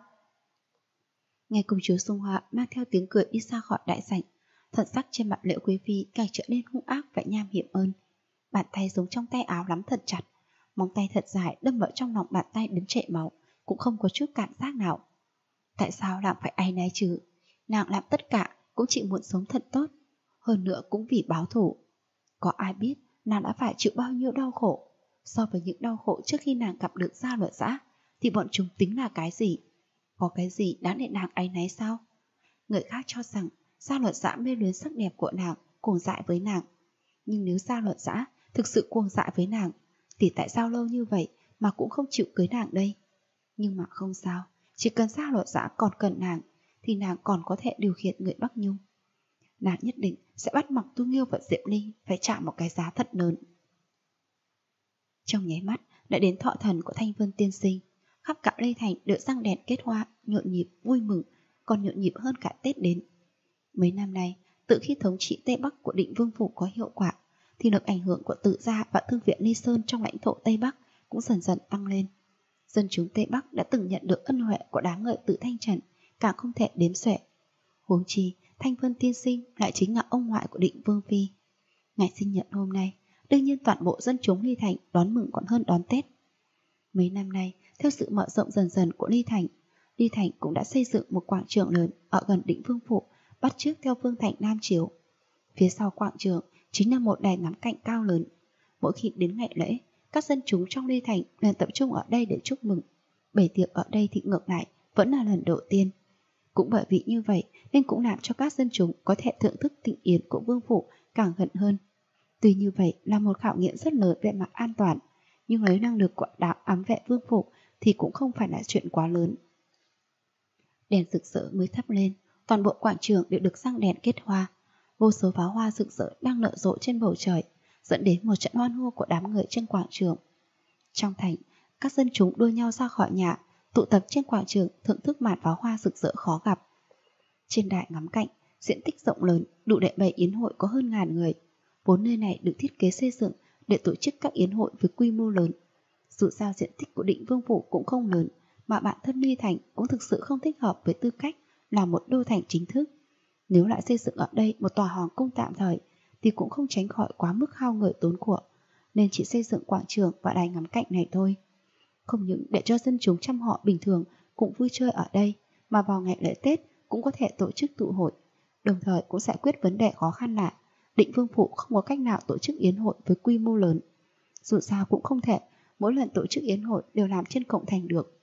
Nghe công chúa Dung Hoa mang theo tiếng cười đi xa khỏi đại sảnh, thần sắc trên mặt Liễu Quý Phi càng trở nên hung ác và nham hiểm hơn. Bàn tay giống trong tay áo nắm thật chặt, móng tay thật dài đâm vào trong lòng bàn tay đến chảy máu, cũng không có chút cảm giác nào. Tại sao nàng phải áy náy chứ? Nàng làm tất cả cũng chỉ muốn sống thật tốt, hơn nữa cũng vì báo thù. Có ai biết nàng đã phải chịu bao nhiêu đau khổ? So với những đau khổ trước khi nàng gặp được Gia Luật Dã, thì bọn chúng tính là cái gì? Có cái gì đáng để nàng áy náy sao? Người khác cho rằng Gia Luật Dã mê luyến sắc đẹp của nàng, cuồng dại với nàng. Nhưng nếu Gia Luật Dã thực sự cuồng dại với nàng, thì tại sao lâu như vậy mà cũng không chịu cưới nàng đây? Nhưng mà không sao, chỉ cần Gia Luật Dã còn cần nàng, thì nàng còn có thể điều khiển người Bắc Nhung. Nàng nhất định sẽ bắt Mặc Tu Nghiêu và Diệp Ly phải trả một cái giá thật lớn. Trong nháy mắt đã đến thọ thần của Thanh Vân tiên sinh, khắp cả Lê Thành đều răng đèn kết hoa, nhộn nhịp vui mừng, còn nhộn nhịp hơn cả Tết đến. Mấy năm nay, từ khi thống trị Tây Bắc của Định Vương Phủ có hiệu quả, thì lực ảnh hưởng của Tự Gia và Thư viện Ly Sơn trong lãnh thổ Tây Bắc cũng dần dần tăng lên. Dân chúng Tây Bắc đã từng nhận được ân huệ của đám người Tự Thanh Trần, càng không thể đếm xuể. Huống chi, Thanh Vân tiên sinh lại chính là ông ngoại của Định Vương Phi. Ngày sinh nhật hôm nay, đương nhiên toàn bộ dân chúng Ly Thành đón mừng còn hơn đón Tết. Mấy năm nay, theo sự mở rộng dần dần của Ly Thành cũng đã xây dựng một quảng trường lớn ở gần Định Vương Phủ, bắt chước theo phương thành Nam Chiếu. Phía sau quảng trường chính là một đài ngắm cảnh cao lớn. Mỗi khi đến ngày lễ, các dân chúng trong Ly Thành liền tập trung ở đây để chúc mừng. Bày tiệc ở đây thì ngược lại vẫn là lần đầu tiên. Cũng bởi vì như vậy nên cũng làm cho các dân chúng có thể thưởng thức thịnh yến của Vương Phủ càng gần hơn. Tuy như vậy là một khảo nghiệm rất lớn về mặt an toàn, nhưng lấy năng lực của đạo ám vệ Vương Phủ thì cũng không phải là chuyện quá lớn. Đèn rực rỡ mới thắp lên, toàn bộ quảng trường đều được răng đèn kết hoa. Vô số pháo hoa rực rỡ đang nở rộ trên bầu trời, dẫn đến một trận hoan hô của đám người trên quảng trường. Trong thành, các dân chúng đua nhau ra khỏi nhà, tụ tập trên quảng trường thưởng thức màn pháo hoa rực rỡ khó gặp. Trên đài ngắm cảnh, diện tích rộng lớn, đủ để bày yến hội có hơn 1000 người. Vốn nơi này được thiết kế xây dựng để tổ chức các yến hội với quy mô lớn. Dù sao diện tích của Định Vương Phủ cũng không lớn, mà bản thân Ly Thành cũng thực sự không thích hợp với tư cách là một đô thành chính thức. Nếu lại xây dựng ở đây một tòa hoàng cung tạm thời thì cũng không tránh khỏi quá mức hao người tốn của, nên chỉ xây dựng quảng trường và đài ngắm cảnh này thôi. Không những để cho dân chúng trăm họ bình thường cũng vui chơi ở đây, mà vào ngày lễ Tết cũng có thể tổ chức tụ hội, đồng thời cũng giải quyết vấn đề khó khăn là Định Vương Phủ không có cách nào tổ chức yến hội với quy mô lớn. Dù sao cũng không thể mỗi lần tổ chức yến hội đều làm trên cổng thành được.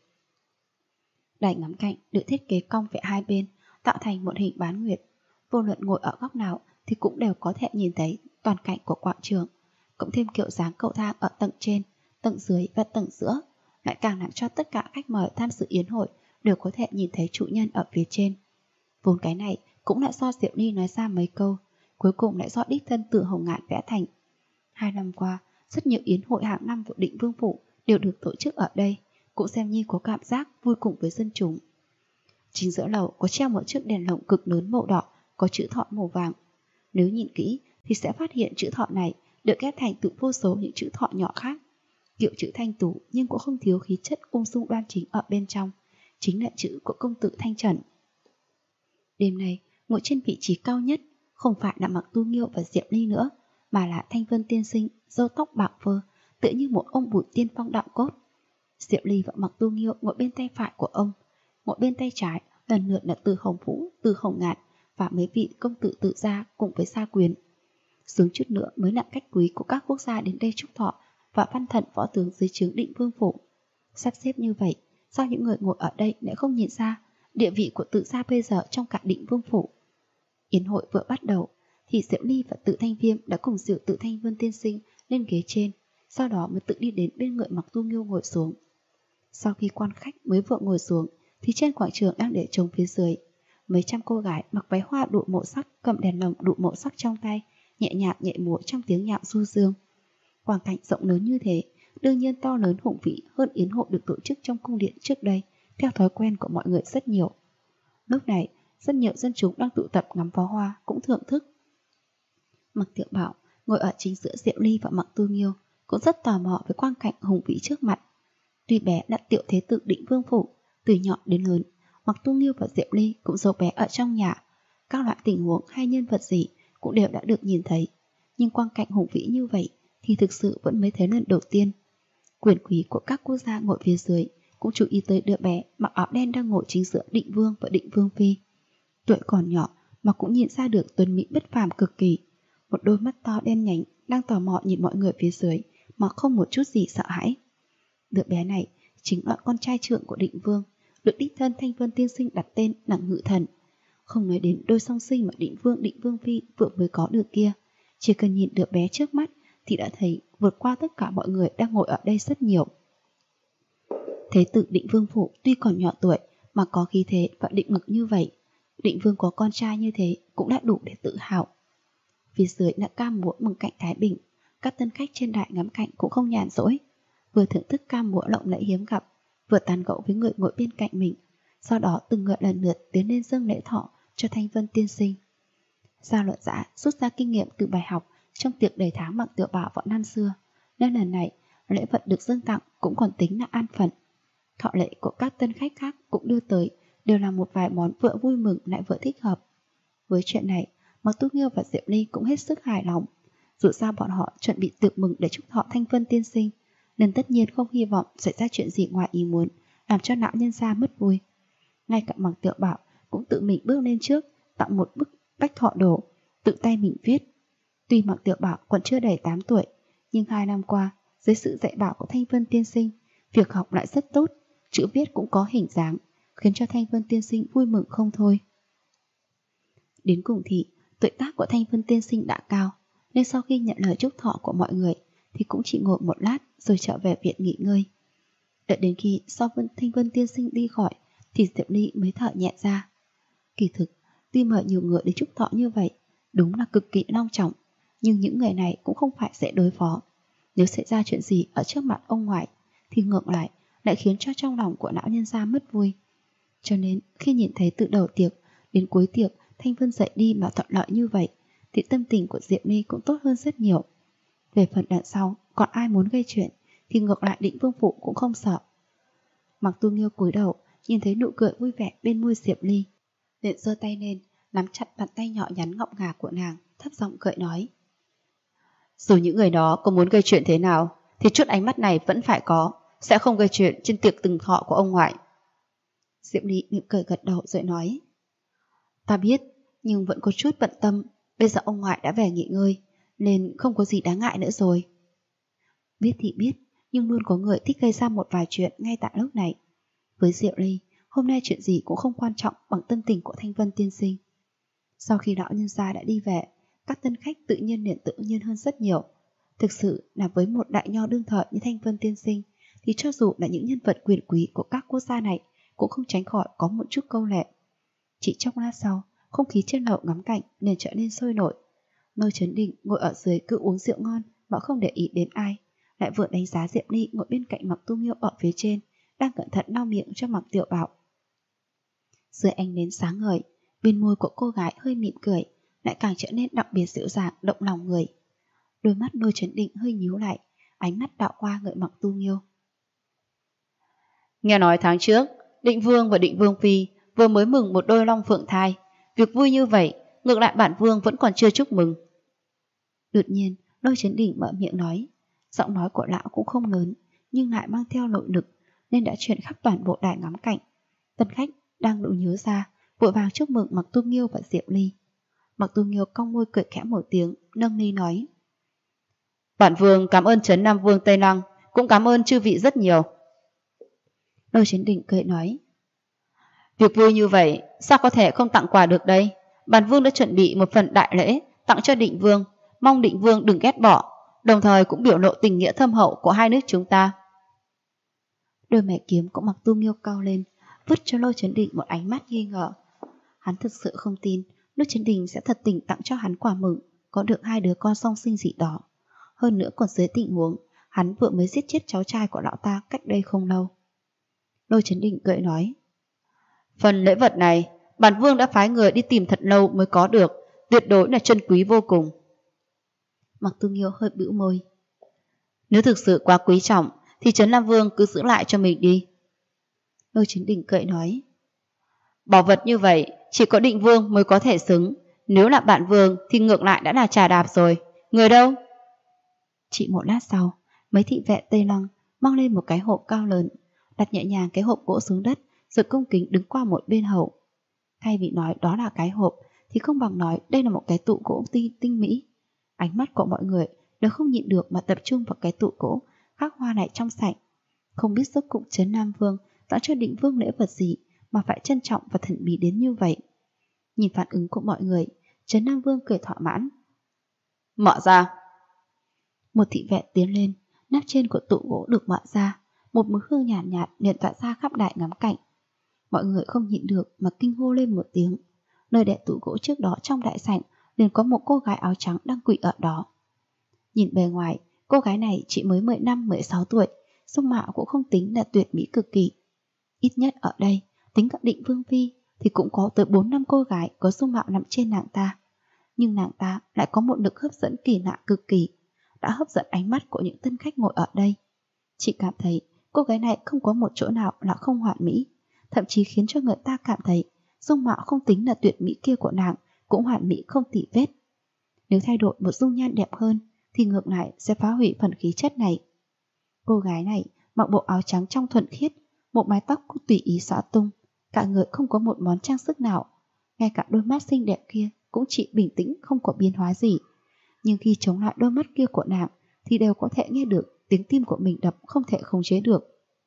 Đài ngắm cảnh được thiết kế cong về hai bên, tạo thành một hình bán nguyệt. Vô luận ngồi ở góc nào thì cũng đều có thể nhìn thấy toàn cảnh của quảng trường. Cộng thêm kiểu dáng cầu thang ở tầng trên, tầng dưới và tầng giữa, lại càng làm cho tất cả khách mời tham dự yến hội đều có thể nhìn thấy chủ nhân ở phía trên. Vốn cái này cũng là do Diệu Ly nói ra mấy câu, cuối cùng lại do đích thân Từ Hồng Ngạn vẽ thành. 2 năm qua, rất nhiều yến hội hàng năm của Định Vương Phủ đều được tổ chức ở đây, cũng xem như có cảm giác vui cùng với dân chúng. Chính giữa lầu có treo một chiếc đèn lồng cực lớn màu đỏ, có chữ thọ màu vàng. Nếu nhìn kỹ thì sẽ phát hiện chữ thọ này được ghép thành từ vô số những chữ thọ nhỏ khác. Kiểu chữ Thanh Tú nhưng cũng không thiếu khí chất ung dung đoan chính ở bên trong, chính là chữ của công tử Thanh Trần. Đêm nay, ngồi trên vị trí cao nhất không phải là Mặc Tu Nghiêu và Diệp Ly nữa, mà là Thanh Vân tiên sinh, râu tóc bạc phơ, tựa như một ông bụi tiên phong đạo cốt. Diệp Ly và Mặc Tu Nghiêu ngồi bên tay phải của ông, ngồi bên tay trái lần lượt là Từ Hồng Vũ, Từ Hồng Ngạn và mấy vị công tử Tự gia cùng với gia quyến. Xuống chút nữa mới là khách quý của các quốc gia đến đây chúc thọ và văn thần võ tướng dưới trướng Định Vương Phủ. Sắp xếp như vậy, sao những người ngồi ở đây lại không nhìn ra địa vị của Tự gia bây giờ trong cả Định Vương Phủ? Yến hội vừa bắt đầu thì Diệu Ly và Tự Thanh Viêm đã cùng dìu Tự Thanh Vân tiên sinh lên ghế trên, sau đó mới tự đi đến bên người Mặc Tu Nghiêu ngồi xuống. Sau khi quan khách mới vừa ngồi xuống thì trên quảng trường đang để trống phía dưới, mấy trăm cô gái mặc váy hoa đủ màu sắc cầm đèn lồng đủ màu sắc trong tay, nhẹ nhàng nhẹ múa trong tiếng nhạc du dương. Quảng cảnh rộng lớn như thế, đương nhiên to lớn hùng vĩ hơn yến hội được tổ chức trong cung điện trước đây, theo thói quen của mọi người rất nhiều. Lúc này, rất nhiều dân chúng đang tụ tập ngắm pháo hoa cũng thưởng thức. Mặc Tiểu Bảo ngồi ở chính giữa Diệu Ly và Mặc Tu Nghiêu cũng rất tò mò với quang cảnh hùng vĩ trước mặt. Tuy bé là tiểu thế tử Định Vương Phủ, từ nhỏ đến lớn, Mặc Tu Nghiêu và Diệu Ly cũng giấu bé ở trong nhà. Các loại tình huống hay nhân vật gì cũng đều đã được nhìn thấy, nhưng quang cảnh hùng vĩ như vậy thì thực sự vẫn mới thấy lần đầu tiên. Quyền quý của các quốc gia ngồi phía dưới cũng chú ý tới đứa bé mặc áo đen đang ngồi chính giữa Định Vương và Định Vương Phi. Tuổi còn nhỏ mà cũng nhìn ra được tuấn mỹ bất phàm cực kỳ. Một đôi mắt to đen nhánh đang tò mò nhìn mọi người phía dưới mà không một chút gì sợ hãi. Đứa bé này chính là con trai trưởng của Định Vương, được đích thân Thanh Vân tiên sinh đặt tên là Ngự Thần. Không nói đến đôi song sinh mà Định Vương Phi vừa mới có được kia, chỉ cần nhìn đứa bé trước mắt thì đã thấy vượt qua tất cả mọi người đang ngồi ở đây rất nhiều. Thế tử Định Vương Phủ tuy còn nhỏ tuổi mà có khí thế và định lực như vậy, Định Vương có con trai như thế cũng đã đủ để tự hào. Phía dưới là ca múa mừng cảnh thái bình, các tân khách trên đài ngắm cảnh cũng không nhàn rỗi, vừa thưởng thức ca múa lộng lẫy hiếm gặp, vừa tán gẫu với người ngồi bên cạnh mình, sau đó từng người lần lượt tiến lên dâng lễ thọ cho Thanh Vân tiên sinh. Gia Luận Giã rút ra kinh nghiệm từ bài học trong tiệc đầy tháng Mặc Tiểu Bảo vào năm xưa, nên lần này lễ vật được dâng tặng cũng còn tính là an phận. Thọ lễ của các tân khách khác cũng đưa tới đều là một vài món vừa vui mừng lại vừa thích hợp. Với chuyện này, Mặc Tu Nghiêu và Diệu Ly cũng hết sức hài lòng. Dù sao bọn họ chuẩn bị tiệc mừng để chúc thọ Thanh Vân tiên sinh, nên tất nhiên không hy vọng xảy ra chuyện gì ngoài ý muốn, làm cho lão nhân gia mất vui. Ngay cả Mạc Tiểu Bảo cũng tự mình bước lên trước, tặng một bức bách thọ đồ, tự tay mình viết. Tuy Mạc Tiểu Bảo còn chưa đầy 8 tuổi, nhưng 2 năm qua, dưới sự dạy bảo của Thanh Vân tiên sinh, việc học lại rất tốt, chữ viết cũng có hình dáng, khiến cho Thanh Vân tiên sinh vui mừng không thôi. Đến cùng thì, tuổi tác của Thanh Vân tiên sinh đã cao, nên sau khi nhận lời chúc thọ của mọi người thì cũng chỉ ngồi một lát rồi trở về viện nghỉ ngơi. Đợi đến khi Thanh Vân tiên sinh đi khỏi thì Diệp Ly mới thở nhẹ ra. Kỳ thực, tuy mời nhiều người đến chúc thọ như vậy, đúng là cực kỳ long trọng, nhưng những người này cũng không phải dễ đối phó. Nếu xảy ra chuyện gì ở trước mặt ông ngoại thì ngược lại khiến cho trong lòng của lão nhân gia mất vui. Cho nên khi nhìn thấy từ đầu tiệc đến cuối tiệc Thanh Vân dậy đi mà thuận lợi như vậy thì tâm tình của Diệp Ly cũng tốt hơn rất nhiều. Về phần đằng sau, còn ai muốn gây chuyện thì ngược lại Định Vương Phụ cũng không sợ. Mạc Tu Nghiêu cúi đầu nhìn thấy nụ cười vui vẻ bên môi Diệp Ly, liền giơ tay lên nắm chặt bàn tay nhỏ nhắn ngọc ngà của nàng, thấp giọng cười nói: dù những người đó có muốn gây chuyện thế nào thì chút ánh mắt này vẫn phải có, sẽ không gây chuyện trên tiệc từng thọ của ông ngoại. Diệp Ly mỉm cười gật đầu rồi nói: ta biết, nhưng vẫn có chút bận tâm. Bây giờ ông ngoại đã về nghỉ ngơi, nên không có gì đáng ngại nữa rồi. Biết thì biết, nhưng luôn có người thích gây ra một vài chuyện ngay tại lúc này. Với Diệp Ly, hôm nay chuyện gì cũng không quan trọng bằng tâm tình của Thanh Vân tiên sinh. Sau khi lão nhân gia đã đi về, các tân khách tự nhiên liền tự nhiên hơn rất nhiều. Thực sự là với một đại nho đương thời như Thanh Vân tiên sinh, thì cho dù là những nhân vật quyền quý của các quốc gia này cũng không tránh khỏi có một chút câu lệ. Chỉ trong lát sau, không khí trên lầu ngắm cảnh liền trở nên sôi nổi. Lôi Chấn Định ngồi ở dưới cứ uống rượu ngon mà không để ý đến ai, lại vừa đánh giá Diệp Ly ngồi bên cạnh Mạc Tu Nghiêu ở phía trên, đang cẩn thận lau miệng cho Mạc Tiểu Bảo. Dưới ánh nến sáng ngời, bên môi của cô gái hơi mỉm cười, lại càng trở nên đặc biệt dịu dàng, động lòng người. Đôi mắt Lôi Chấn Định hơi nhíu lại, ánh mắt đảo qua người Mạc Tu Nghiêu. Nghe nói tháng trước, Định Vương và Định Vương Phi vừa mới mừng một đôi long phượng thai. Việc vui như vậy, ngược lại bản vương vẫn còn chưa chúc mừng. Đột nhiên, Lôi Chấn Định mở miệng nói. Giọng nói của lão cũng không lớn, nhưng lại mang theo nội lực, nên đã truyền khắp toàn bộ đài ngắm cảnh. Tân khách đang đủ nhớ ra, vội vàng chúc mừng Mạc Tu Nghiêu và Diệp Ly. Mạc Tu Nghiêu cong môi cười khẽ một tiếng, nâng ly nói: Bản vương cảm ơn Trấn Nam Vương Tây Lăng, cũng cảm ơn chư vị rất nhiều. Lôi Chấn Định cười nói: việc vui như vậy, sao có thể không tặng quà được đây? Bản vương đã chuẩn bị một phần đại lễ tặng cho Định Vương, mong Định Vương đừng ghét bỏ, đồng thời cũng biểu lộ tình nghĩa thâm hậu của hai nước chúng ta. Đôi mày kiếm của Mạc Tu Nghiêu cau lên, vứt cho Lôi Chấn Định một ánh mắt nghi ngờ. Hắn thực sự không tin Lôi Chấn Định sẽ thật tình tặng cho hắn quà mừng có được hai đứa con song sinh gì đó. Hơn nữa còn dưới tình huống hắn vừa mới giết chết cháu trai của lão ta cách đây không lâu. Lôi Chấn Định cười nói: phần lễ vật này, bản vương đã phái người đi tìm thật lâu mới có được, tuyệt đối là chân quý vô cùng. Mạc Tu Nghiêu hơi bĩu môi: nếu thực sự quá quý trọng thì Trấn Nam Vương cứ giữ lại cho mình đi. Lôi Chấn Định cười nói: bảo vật như vậy chỉ có Định Vương mới có thể xứng, nếu là bạn vương thì ngược lại đã là trà đạp rồi. Người đâu? Chỉ một lát sau, mấy thị vệ Tây Lăng mang lên một cái hộp cao lớn, đặt nhẹ nhàng cái hộp gỗ xuống đất, rồi cung kính đứng qua một bên hậu. Thay vì nói đó là cái hộp thì không bằng nói đây là một cái tụ gỗ tinh mỹ. Ánh mắt của mọi người đều không nhịn được mà tập trung vào cái tụ gỗ khắc hoa này trong sạch. Không biết rốt cuộc Trấn Nam Vương tặng cho Định Vương lễ vật gì mà phải trân trọng và thần bí đến như vậy. Nhìn phản ứng của mọi người, Trấn Nam Vương cười thỏa mãn. Mở ra. Một thị vệ tiến lên, nắp trên của tụ gỗ được mở ra, một mùi hương nhàn nhạt liền tỏa ra khắp đại ngắm cảnh. Mọi người không nhịn được mà kinh hô lên một tiếng. Nơi để tụ gỗ trước đó trong đại sảnh liền có một cô gái áo trắng đang quỳ ở đó. Nhìn bề ngoài, cô gái này chỉ mới 15-16 tuổi, dung mạo cũng không tính là tuyệt mỹ cực kỳ. Ít nhất ở đây, tính cả Định Vương Phi thì cũng có tới 4-5 cô gái có dung mạo nằm trên nàng ta. Nhưng nàng ta lại có một lực hấp dẫn kỳ lạ cực kỳ, đã hấp dẫn ánh mắt của những tân khách ngồi ở đây. Chị cảm thấy cô gái này không có một chỗ nào là không hoàn mỹ, thậm chí khiến cho người ta cảm thấy dung mạo không tính là tuyệt mỹ kia của nàng cũng hoàn mỹ không tì vết. Nếu thay đổi một dung nhan đẹp hơn thì ngược lại sẽ phá hủy phần khí chất này. Cô gái này mặc bộ áo trắng trong thuần khiết, một mái tóc cũng tùy ý xõa tung, cả người không có một món trang sức nào, ngay cả đôi mắt xinh đẹp kia cũng chỉ bình tĩnh không có biến hóa gì. Nhưng khi chống lại đôi mắt kia của nàng thì đều có thể nghe được tiếng tim của mình đập không thể khống chế được.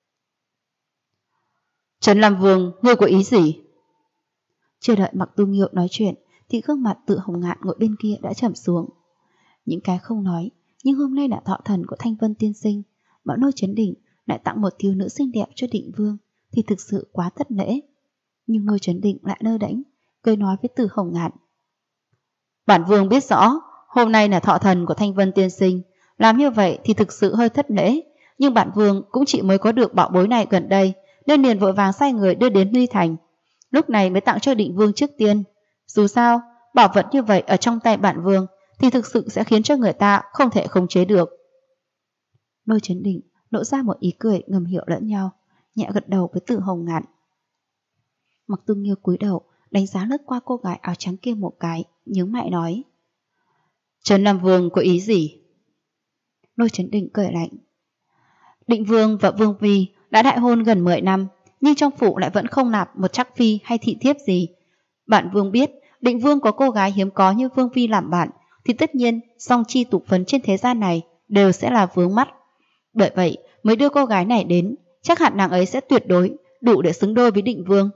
Trấn Lam Vương, ngươi có ý gì? Chưa đợi Mặc Tu Nghiêu nói chuyện thì gương mặt Tự Hồng Ngạn ngồi bên kia đã trầm xuống. Những cái không nói, nhưng hôm nay là thọ thần của Thanh Vân tiên sinh, mà Lôi Chấn Định lại tặng một thiếu nữ xinh đẹp cho Định Vương thì thực sự quá thất lễ. Nhưng Lôi Chấn Định lại lơ đễnh, cười nói với Từ Hồng Ngạn: Bản vương biết rõ, hôm nay là thọ thần của Thanh Vân tiên sinh, làm như vậy thì thực sự hơi thất lễ, nhưng bản vương cũng chỉ mới có được bảo bối này gần đây, nên liền vội vàng sai người đưa đến Ly Thành, lúc này mới tặng cho Định Vương trước tiên. Dù sao, bảo vật như vậy ở trong tay bản vương thì thực sự sẽ khiến cho người ta không thể khống chế được. Lôi Chấn Định lộ ra một ý cười ngầm hiểu lẫn nhau, nhẹ gật đầu với Từ Hồng Ngạn. Mặc Tu Nghiêu cúi đầu đánh giá lướt qua cô gái áo trắng kia một cái, nhướng mày nói: Trấn Nam Vương có ý gì? Lôi Chấn Định cười lạnh: Định Vương và Vương Phi đã đại hôn gần 10 năm, nhưng trong phủ lại vẫn không nạp một trắc phi hay thị thiếp gì. Bản vương biết Định Vương có cô gái hiếm có như Vương Phi làm bạn, thì tất nhiên song chi tục phấn trên thế gian này đều sẽ là vướng mắt. Bởi vậy mới đưa cô gái này đến, chắc hẳn nàng ấy sẽ tuyệt đối đủ để xứng đôi với Định Vương.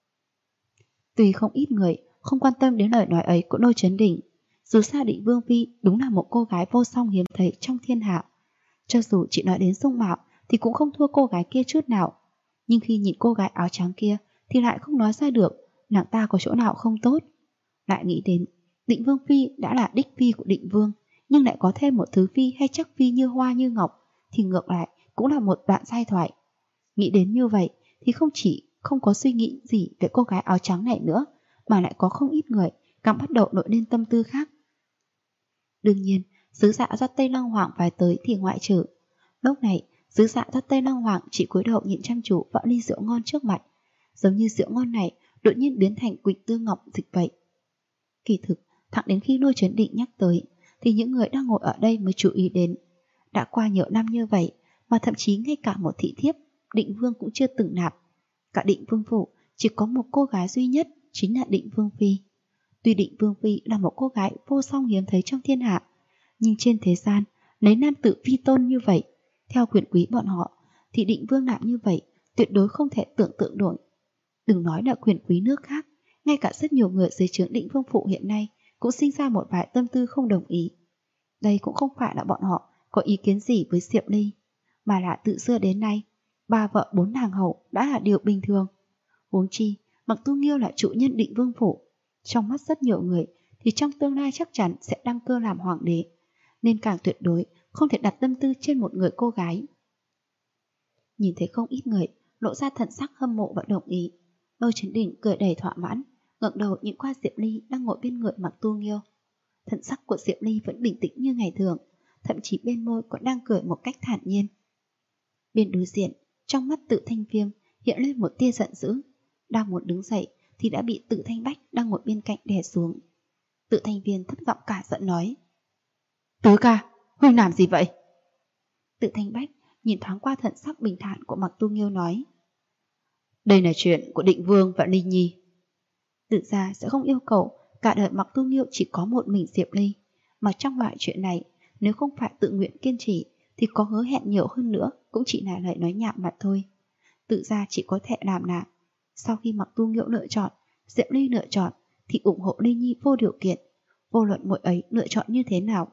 Tuy không ít người không quan tâm đến lời nói ấy của Lôi Chấn Định, dù sao Định Vương Phi đúng là một cô gái vô song hiếm thấy trong thiên hạ. Cho dù chỉ nói đến dung mạo thì cũng không thua cô gái kia chút nào. Nhưng khi nhìn cô gái áo trắng kia thì lại không nói ra được nàng ta có chỗ nào không tốt. Lại nghĩ đến Định Vương Phi đã là đích phi của Định Vương, nhưng lại có thêm một thứ phi hay chắc phi như hoa như ngọc, thì ngược lại cũng là một đoạn giai thoại. Nghĩ đến như vậy thì không chỉ không có suy nghĩ gì về cô gái áo trắng này nữa, mà lại có không ít người càng bắt đầu nổi lên tâm tư khác. Đương nhiên, sứ giả do Tây Lăng Hoàng phải tới thì ngoại trừ. Lúc này, sứ giả do Tây Lăng Hoàng chỉ cúi đầu nhìn chăm chú vào ly rượu ngon trước mặt, giống như rượu ngon này đột nhiên biến thành quỳnh tương ngọc dịch vậy. Kỳ thực, thẳng đến khi Lôi Chấn Định nhắc tới, thì những người đang ngồi ở đây mới chú ý đến. Đã qua nhiều năm như vậy, mà thậm chí ngay cả một thị thiếp, Định Vương cũng chưa từng nạp. Cả Định Vương phủ chỉ có một cô gái duy nhất, chính là Định Vương Phi. Tuy Định Vương Phi là một cô gái vô song hiếm thấy trong thiên hạ, nhưng trên thế gian, lấy nam tử phi tôn như vậy, theo quyền quý bọn họ, thì Định Vương nạp như vậy tuyệt đối không thể tưởng tượng nổi. Đừng nói là quyền quý nước khác, ngay cả rất nhiều người dưới trướng Định Vương phủ hiện nay cũng sinh ra một vài tâm tư không đồng ý. Đây cũng không phải là bọn họ có ý kiến gì với Diệp Ly, mà là từ xưa đến nay, 3 vợ 4 nàng hậu đã là điều bình thường. Huống chi, Mặc Tu Nghiêu là chủ nhân Định Vương phủ, trong mắt rất nhiều người thì trong tương lai chắc chắn sẽ đăng cơ làm hoàng đế, nên càng tuyệt đối không thể đặt tâm tư trên một người cô gái. Nhìn thấy không ít người lộ ra thần sắc hâm mộ và đồng ý, Lôi Chấn Định cười đầy thỏa mãn, ngẩng đầu nhìn qua Diệp Ly đang ngồi bên người Mặc Tu Nghiêu. Thần sắc của Diệp Ly vẫn bình tĩnh như ngày thường, thậm chí bên môi còn đang cười một cách thản nhiên. Bên đối diện, trong mắt Tự Thanh Viêm hiện lên một tia giận dữ, đang muốn đứng dậy thì đã bị Tự Thanh Bách đang ngồi bên cạnh đè xuống. Tự Thanh Viêm thấp giọng cả giận nói: Tứ ca, huynh làm gì vậy? Tự Thanh Bách nhìn thoáng qua thần sắc bình thản của Mặc Tu Nghiêu nói: Đây là chuyện của Định Vương và Ly Nhi. Tự ra sẽ không yêu cầu cả đời Mặc Tu Nghiêu chỉ có một mình Diệp Ly, mà trong loại chuyện này, nếu không phải tự nguyện kiên trì thì có hứa hẹn nhiều hơn nữa cũng chỉ là lời nói nhảm mà thôi. Tự ra chỉ có thể làm là sau khi Mặc Tu Nghiêu lựa chọn, Diệp Ly lựa chọn thì ủng hộ Ly Nhi vô điều kiện, vô luận mỗi ấy lựa chọn như thế nào.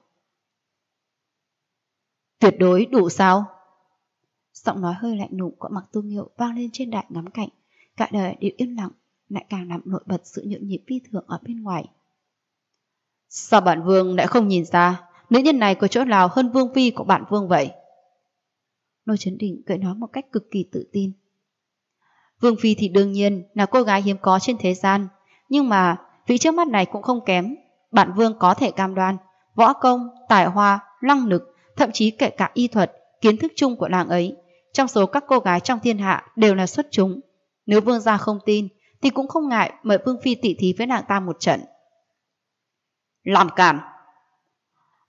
Tuyệt đối đủ sao? Giọng nói hơi lạnh lùng của Mặc Tu Nghiêu vang lên trên đài ngắm cảnh, cả đời đều im lặng, lại càng làm nổi bật sự nhộn nhịp phi thường ở bên ngoài. Sao bản vương lại không nhìn ra nữ nhân này có chỗ nào hơn Vương Phi của bản vương vậy? Lôi Chấn Định cười nói một cách cực kỳ tự tin. Vương Phi thì đương nhiên là cô gái hiếm có trên thế gian, nhưng mà vị trước mắt này cũng không kém. Bản vương có thể cam đoan, võ công, tài hoa, năng lực, thậm chí kể cả y thuật, kiến thức chung của nàng ấy, trong số các cô gái trong thiên hạ đều là xuất chúng. Nếu vương gia không tin thì cũng không ngại mời Vương Phi tỉ thí với nàng ta một trận. Làm cản!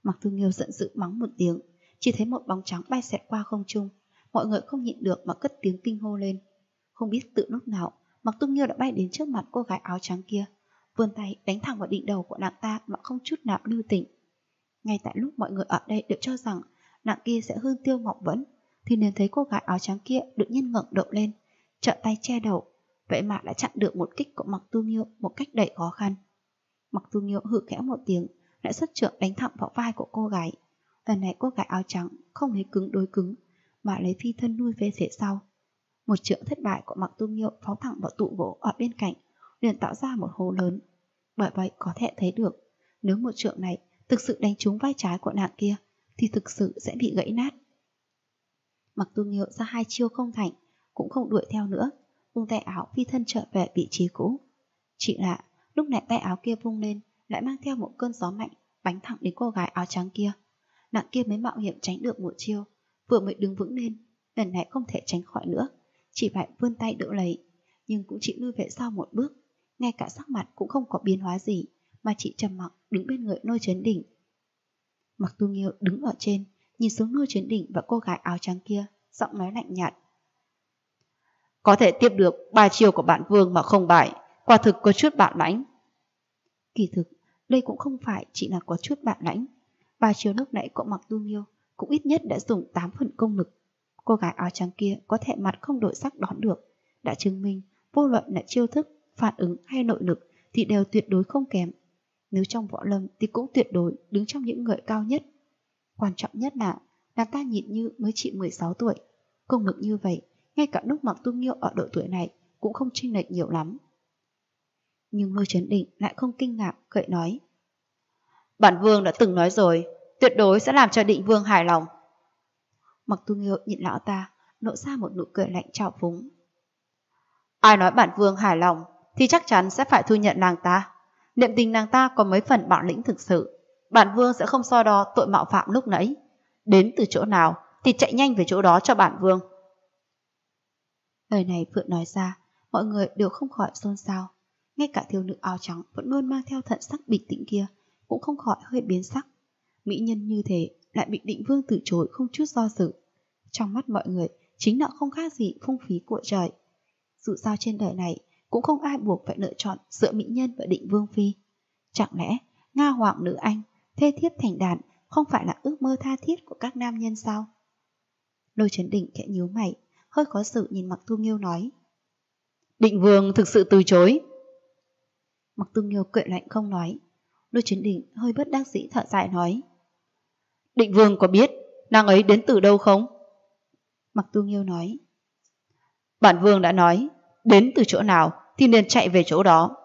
Mặc Tu Nghiêu giận dữ mắng một tiếng, chỉ thấy một bóng trắng bay xẹt qua không trung, mọi người không nhịn được mà cất tiếng kinh hô lên. Không biết từ lúc nào, Mặc Tu Nghiêu đã bay đến trước mặt cô gái áo trắng kia, vươn tay đánh thẳng vào đỉnh đầu của nàng ta mà không chút nào lưu tình. Ngay tại lúc mọi người ở đây đều cho rằng nàng kia sẽ hương tiêu ngọc vẫn, thì nhìn thấy cô gái áo trắng kia đột nhiên ngẩng đầu lên, trợ tay che đầu, vậy mà đã chặn được một kích của Mặc Tu Nghiêu một cách đầy khó khăn. Mặc Tu Nghiêu hừ khẽ một tiếng, lại xuất trượng đánh thẳng vào vai của cô gái. Lần này cô gái áo trắng không lấy cứng đối cứng, mà lấy phi thân lui về phía sau. Một trượng thất bại của Mặc Tu Nghiêu phóng thẳng vào tủ gỗ ở bên cạnh, liền tạo ra một hố lớn. Bởi vậy có thể thấy được, nếu một trượng này thực sự đánh trúng vai trái của nàng kia, thì thực sự sẽ bị gãy nát. Mặc Tu Nghiêu ra hai chiêu không thành, cũng không đuổi theo nữa, vung tay áo phi thân trở về vị trí cũ. Chỉ là lúc này tay áo kia vung lên, lại mang theo một cơn gió mạnh, bắn thẳng đến cô gái áo trắng kia. Nàng kia mới mạo hiểm tránh được một chiêu, vừa mới đứng vững lên, lần này không thể tránh khỏi nữa, chỉ phải vươn tay đỡ lấy, nhưng cũng chỉ lui về sau một bước, ngay cả sắc mặt cũng không có biến hóa gì, mà chỉ trầm mặc đứng bên người Lôi Chấn Đỉnh. Mặc Tu Nghiêu đứng ở trên, nhìn xuống Lôi Chấn Đỉnh và cô gái áo trắng kia, giọng nói lạnh nhạt. Có thể tiếp được 3 chiêu của bản vương mà không bại, quả thực có chút bản lãnh. Kỳ thực, đây cũng không phải chỉ là có chút bản lãnh. 3 chiêu lúc nãy của Mặc Tu Nghiêu cũng ít nhất đã dùng 8 phần công lực. Cô gái áo trắng kia có thể mặt không đổi sắc đón được, đã chứng minh vô luận là chiêu thức, phản ứng hay nội lực thì đều tuyệt đối không kém. Nếu trong võ lâm thì cũng tuyệt đối đứng trong những người cao nhất. Quan trọng nhất là nàng ta nhìn như mới chỉ 16 tuổi. Công lực như vậy, ngay cả lúc Mặc Tu Nghiêu ở độ tuổi này cũng không chênh lệch nhiều lắm. Nhưng Lôi Chấn Đỉnh lại không kinh ngạc, cười nói. Bản vương đã từng nói rồi, tuyệt đối sẽ làm cho Định vương hài lòng. Mặc Tu Nghiêu nhìn lão ta, nộ ra một nụ cười lạnh trào phúng. Ai nói bản vương hài lòng thì chắc chắn sẽ phải thu nhận nàng ta. Niệm tình nàng ta có mấy phần bản lĩnh thực sự, bản vương sẽ không so đo tội mạo phạm lúc nãy. Đến từ chỗ nào thì chạy nhanh về chỗ đó cho bản vương. Lời này vừa nói ra, mọi người đều không khỏi xôn xao. Ngay cả thiếu nữ áo trắng vẫn luôn mang theo thận sắc bình tĩnh kia cũng không khỏi hơi biến sắc. Mỹ nhân như thế lại bị Định vương từ chối không chút do dự. Trong mắt mọi người chính là không khác gì phung phí của trời. Dù sao trên đời này cũng không ai buộc phải lựa chọn giữa mỹ nhân và Định vương phi. Chẳng lẽ Nga hoàng nữ anh, thê thiếp thành đàn không phải là ước mơ tha thiết của các nam nhân sao? Lôi Chấn Đỉnh khẽ nhíu mày, hơi khó xử nhìn Mặc Tu Nghiêu nói. Định vương thực sự từ chối. Mặc Tu Nghiêu cười lạnh không nói. Lôi Chấn Đỉnh hơi bất đắc dĩ thở dài nói. Định vương có biết nàng ấy đến từ đâu không? Mặc Tu Nghiêu nói. Bản vương đã nói, đến từ chỗ nào thì nên chạy về chỗ đó.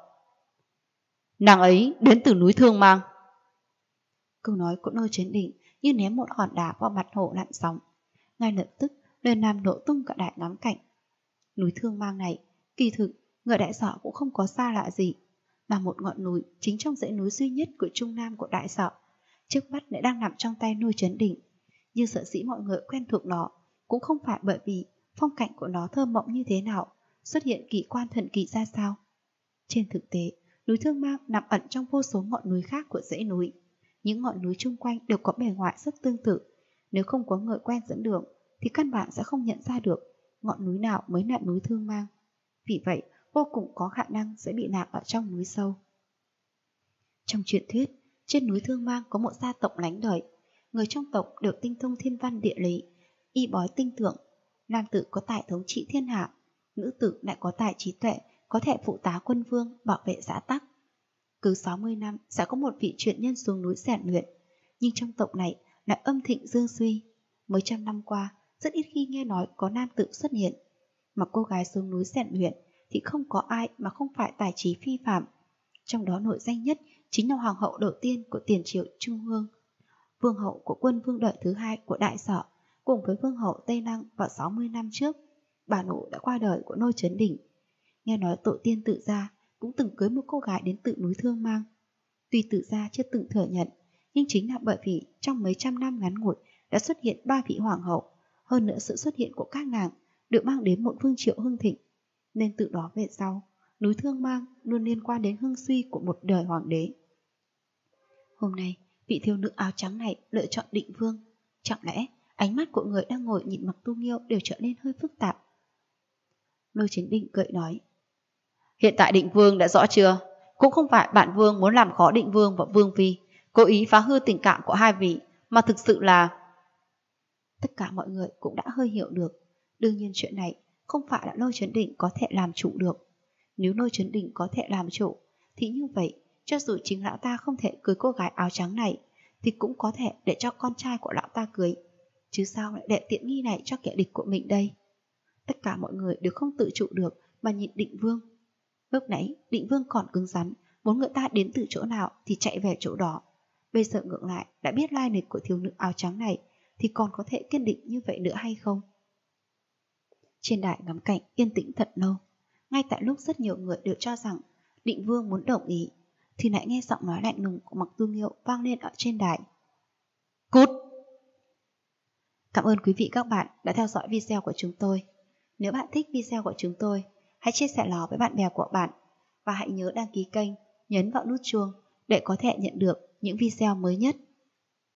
Nàng ấy đến từ núi Thương Mang. Câu nói của Lôi Chấn Đỉnh như ném một hòn đá vào mặt hồ lặn sóng. Ngay lập tức lời nam nổ tung cả đại ngắm cảnh. Núi Thương Mang này, kỳ thực người Đại Sở cũng không có xa lạ gì, là một ngọn núi chính trong dãy núi duy nhất của Trung Nam của Đại Sở, trước mắt lại đang nằm trong tay Lôi Chấn Đỉnh. Nhưng sở dĩ mọi người quen thuộc nó cũng không phải bởi vì phong cảnh của nó thơ mộng như thế nào, xuất hiện kỳ quan thần kỳ ra sao. Trên thực tế, núi Thương Mang nằm ẩn trong vô số ngọn núi khác của dãy núi. Những ngọn núi chung quanh đều có bề ngoài rất tương tự. Nếu không có người quen dẫn đường thì căn bản sẽ không nhận ra được ngọn núi nào mới là núi Thương Mang. Vì vậy, vô cùng có khả năng sẽ bị lạc ở trong núi sâu. Trong truyền thuyết, trên núi Thương Mang có một gia tộc lánh đời. Người trong tộc đều tinh thông thiên văn địa lý, y bói tinh tượng. Nam tử có tài thống trị thiên hạ, nữ tử lại có tài trí tuệ, có thể phụ tá quân vương, bảo vệ xã tắc. Cứ 60 năm sẽ có một vị truyền nhân xuống núi rèn luyện, nhưng trong tộc này lại âm thịnh dương suy. Mấy trăm năm qua, rất ít khi nghe nói có nam tử xuất hiện. Mà cô gái xuống núi rèn luyện thì không có ai mà không phải tài trí phi phạm. Trong đó nổi danh nhất chính là hoàng hậu đầu tiên của tiền triều Trung Hương, vương hậu của quân vương đời thứ hai của Đại Sở, cùng với vương hậu Tây Lăng vào 60 năm trước. Bà nội đã qua đời của Lôi Chấn Đỉnh. Nghe nói tổ tiên Tự Gia cũng từng cưới một cô gái đến từ núi Thương Mang. Tuy Tự Gia chưa từng thừa nhận, nhưng chính là bởi vì trong mấy trăm năm ngắn ngủi đã xuất hiện 3 vị hoàng hậu, hơn nữa sự xuất hiện của các nàng được mang đến một vương triều hưng thịnh, nên từ đó về sau, núi Thương Mang luôn liên quan đến hưng suy của một đời hoàng đế. Hôm nay, vị thiếu nữ áo trắng này lựa chọn Định Vương. Chẳng lẽ ánh mắt của người đang ngồi nhìn Mặc Tu Nghiêu đều trở nên hơi phức tạp? Lôi Chiến Định cười nói, hiện tại Định Vương đã rõ chưa? Cũng không phải bản vương muốn làm khó Định Vương và Vương Phi, cố ý phá hư tình cảm của hai vị, mà thực sự là... Tất cả mọi người cũng đã hơi hiểu được. Đương nhiên chuyện này không phải là Lôi Chấn Định có thể làm chủ được. Nếu Lôi Chấn Định có thể làm chủ, thì như vậy, cho dù chính lão ta không thể cưới cô gái áo trắng này, thì cũng có thể để cho con trai của lão ta cưới. Chứ sao lại để tiện nghi này cho kẻ địch của mình đây? Tất cả mọi người đều không tự chủ được mà nhìn Định Vương. Lúc nãy Định Vương còn cứng rắn, muốn người ta đến từ chỗ nào thì chạy về chỗ đó. Bây giờ ngược lại đã biết lai lịch của thiếu nữ áo trắng này, thì còn có thể kiên định như vậy nữa hay không? Trên đài ngắm cảnh yên tĩnh thật lâu. Ngay tại lúc rất nhiều người đều cho rằng Định Vương muốn đồng ý, thì lại nghe giọng nói lạnh lùng của Mặc Tu Nghiêu vang lên ở trên đài. Cút! Cảm ơn quý vị các bạn đã theo dõi video của chúng tôi. Nếu bạn thích video của chúng tôi, hãy chia sẻ nó với bạn bè của bạn. Và hãy nhớ đăng ký kênh, nhấn vào nút chuông để có thể nhận được những video mới nhất.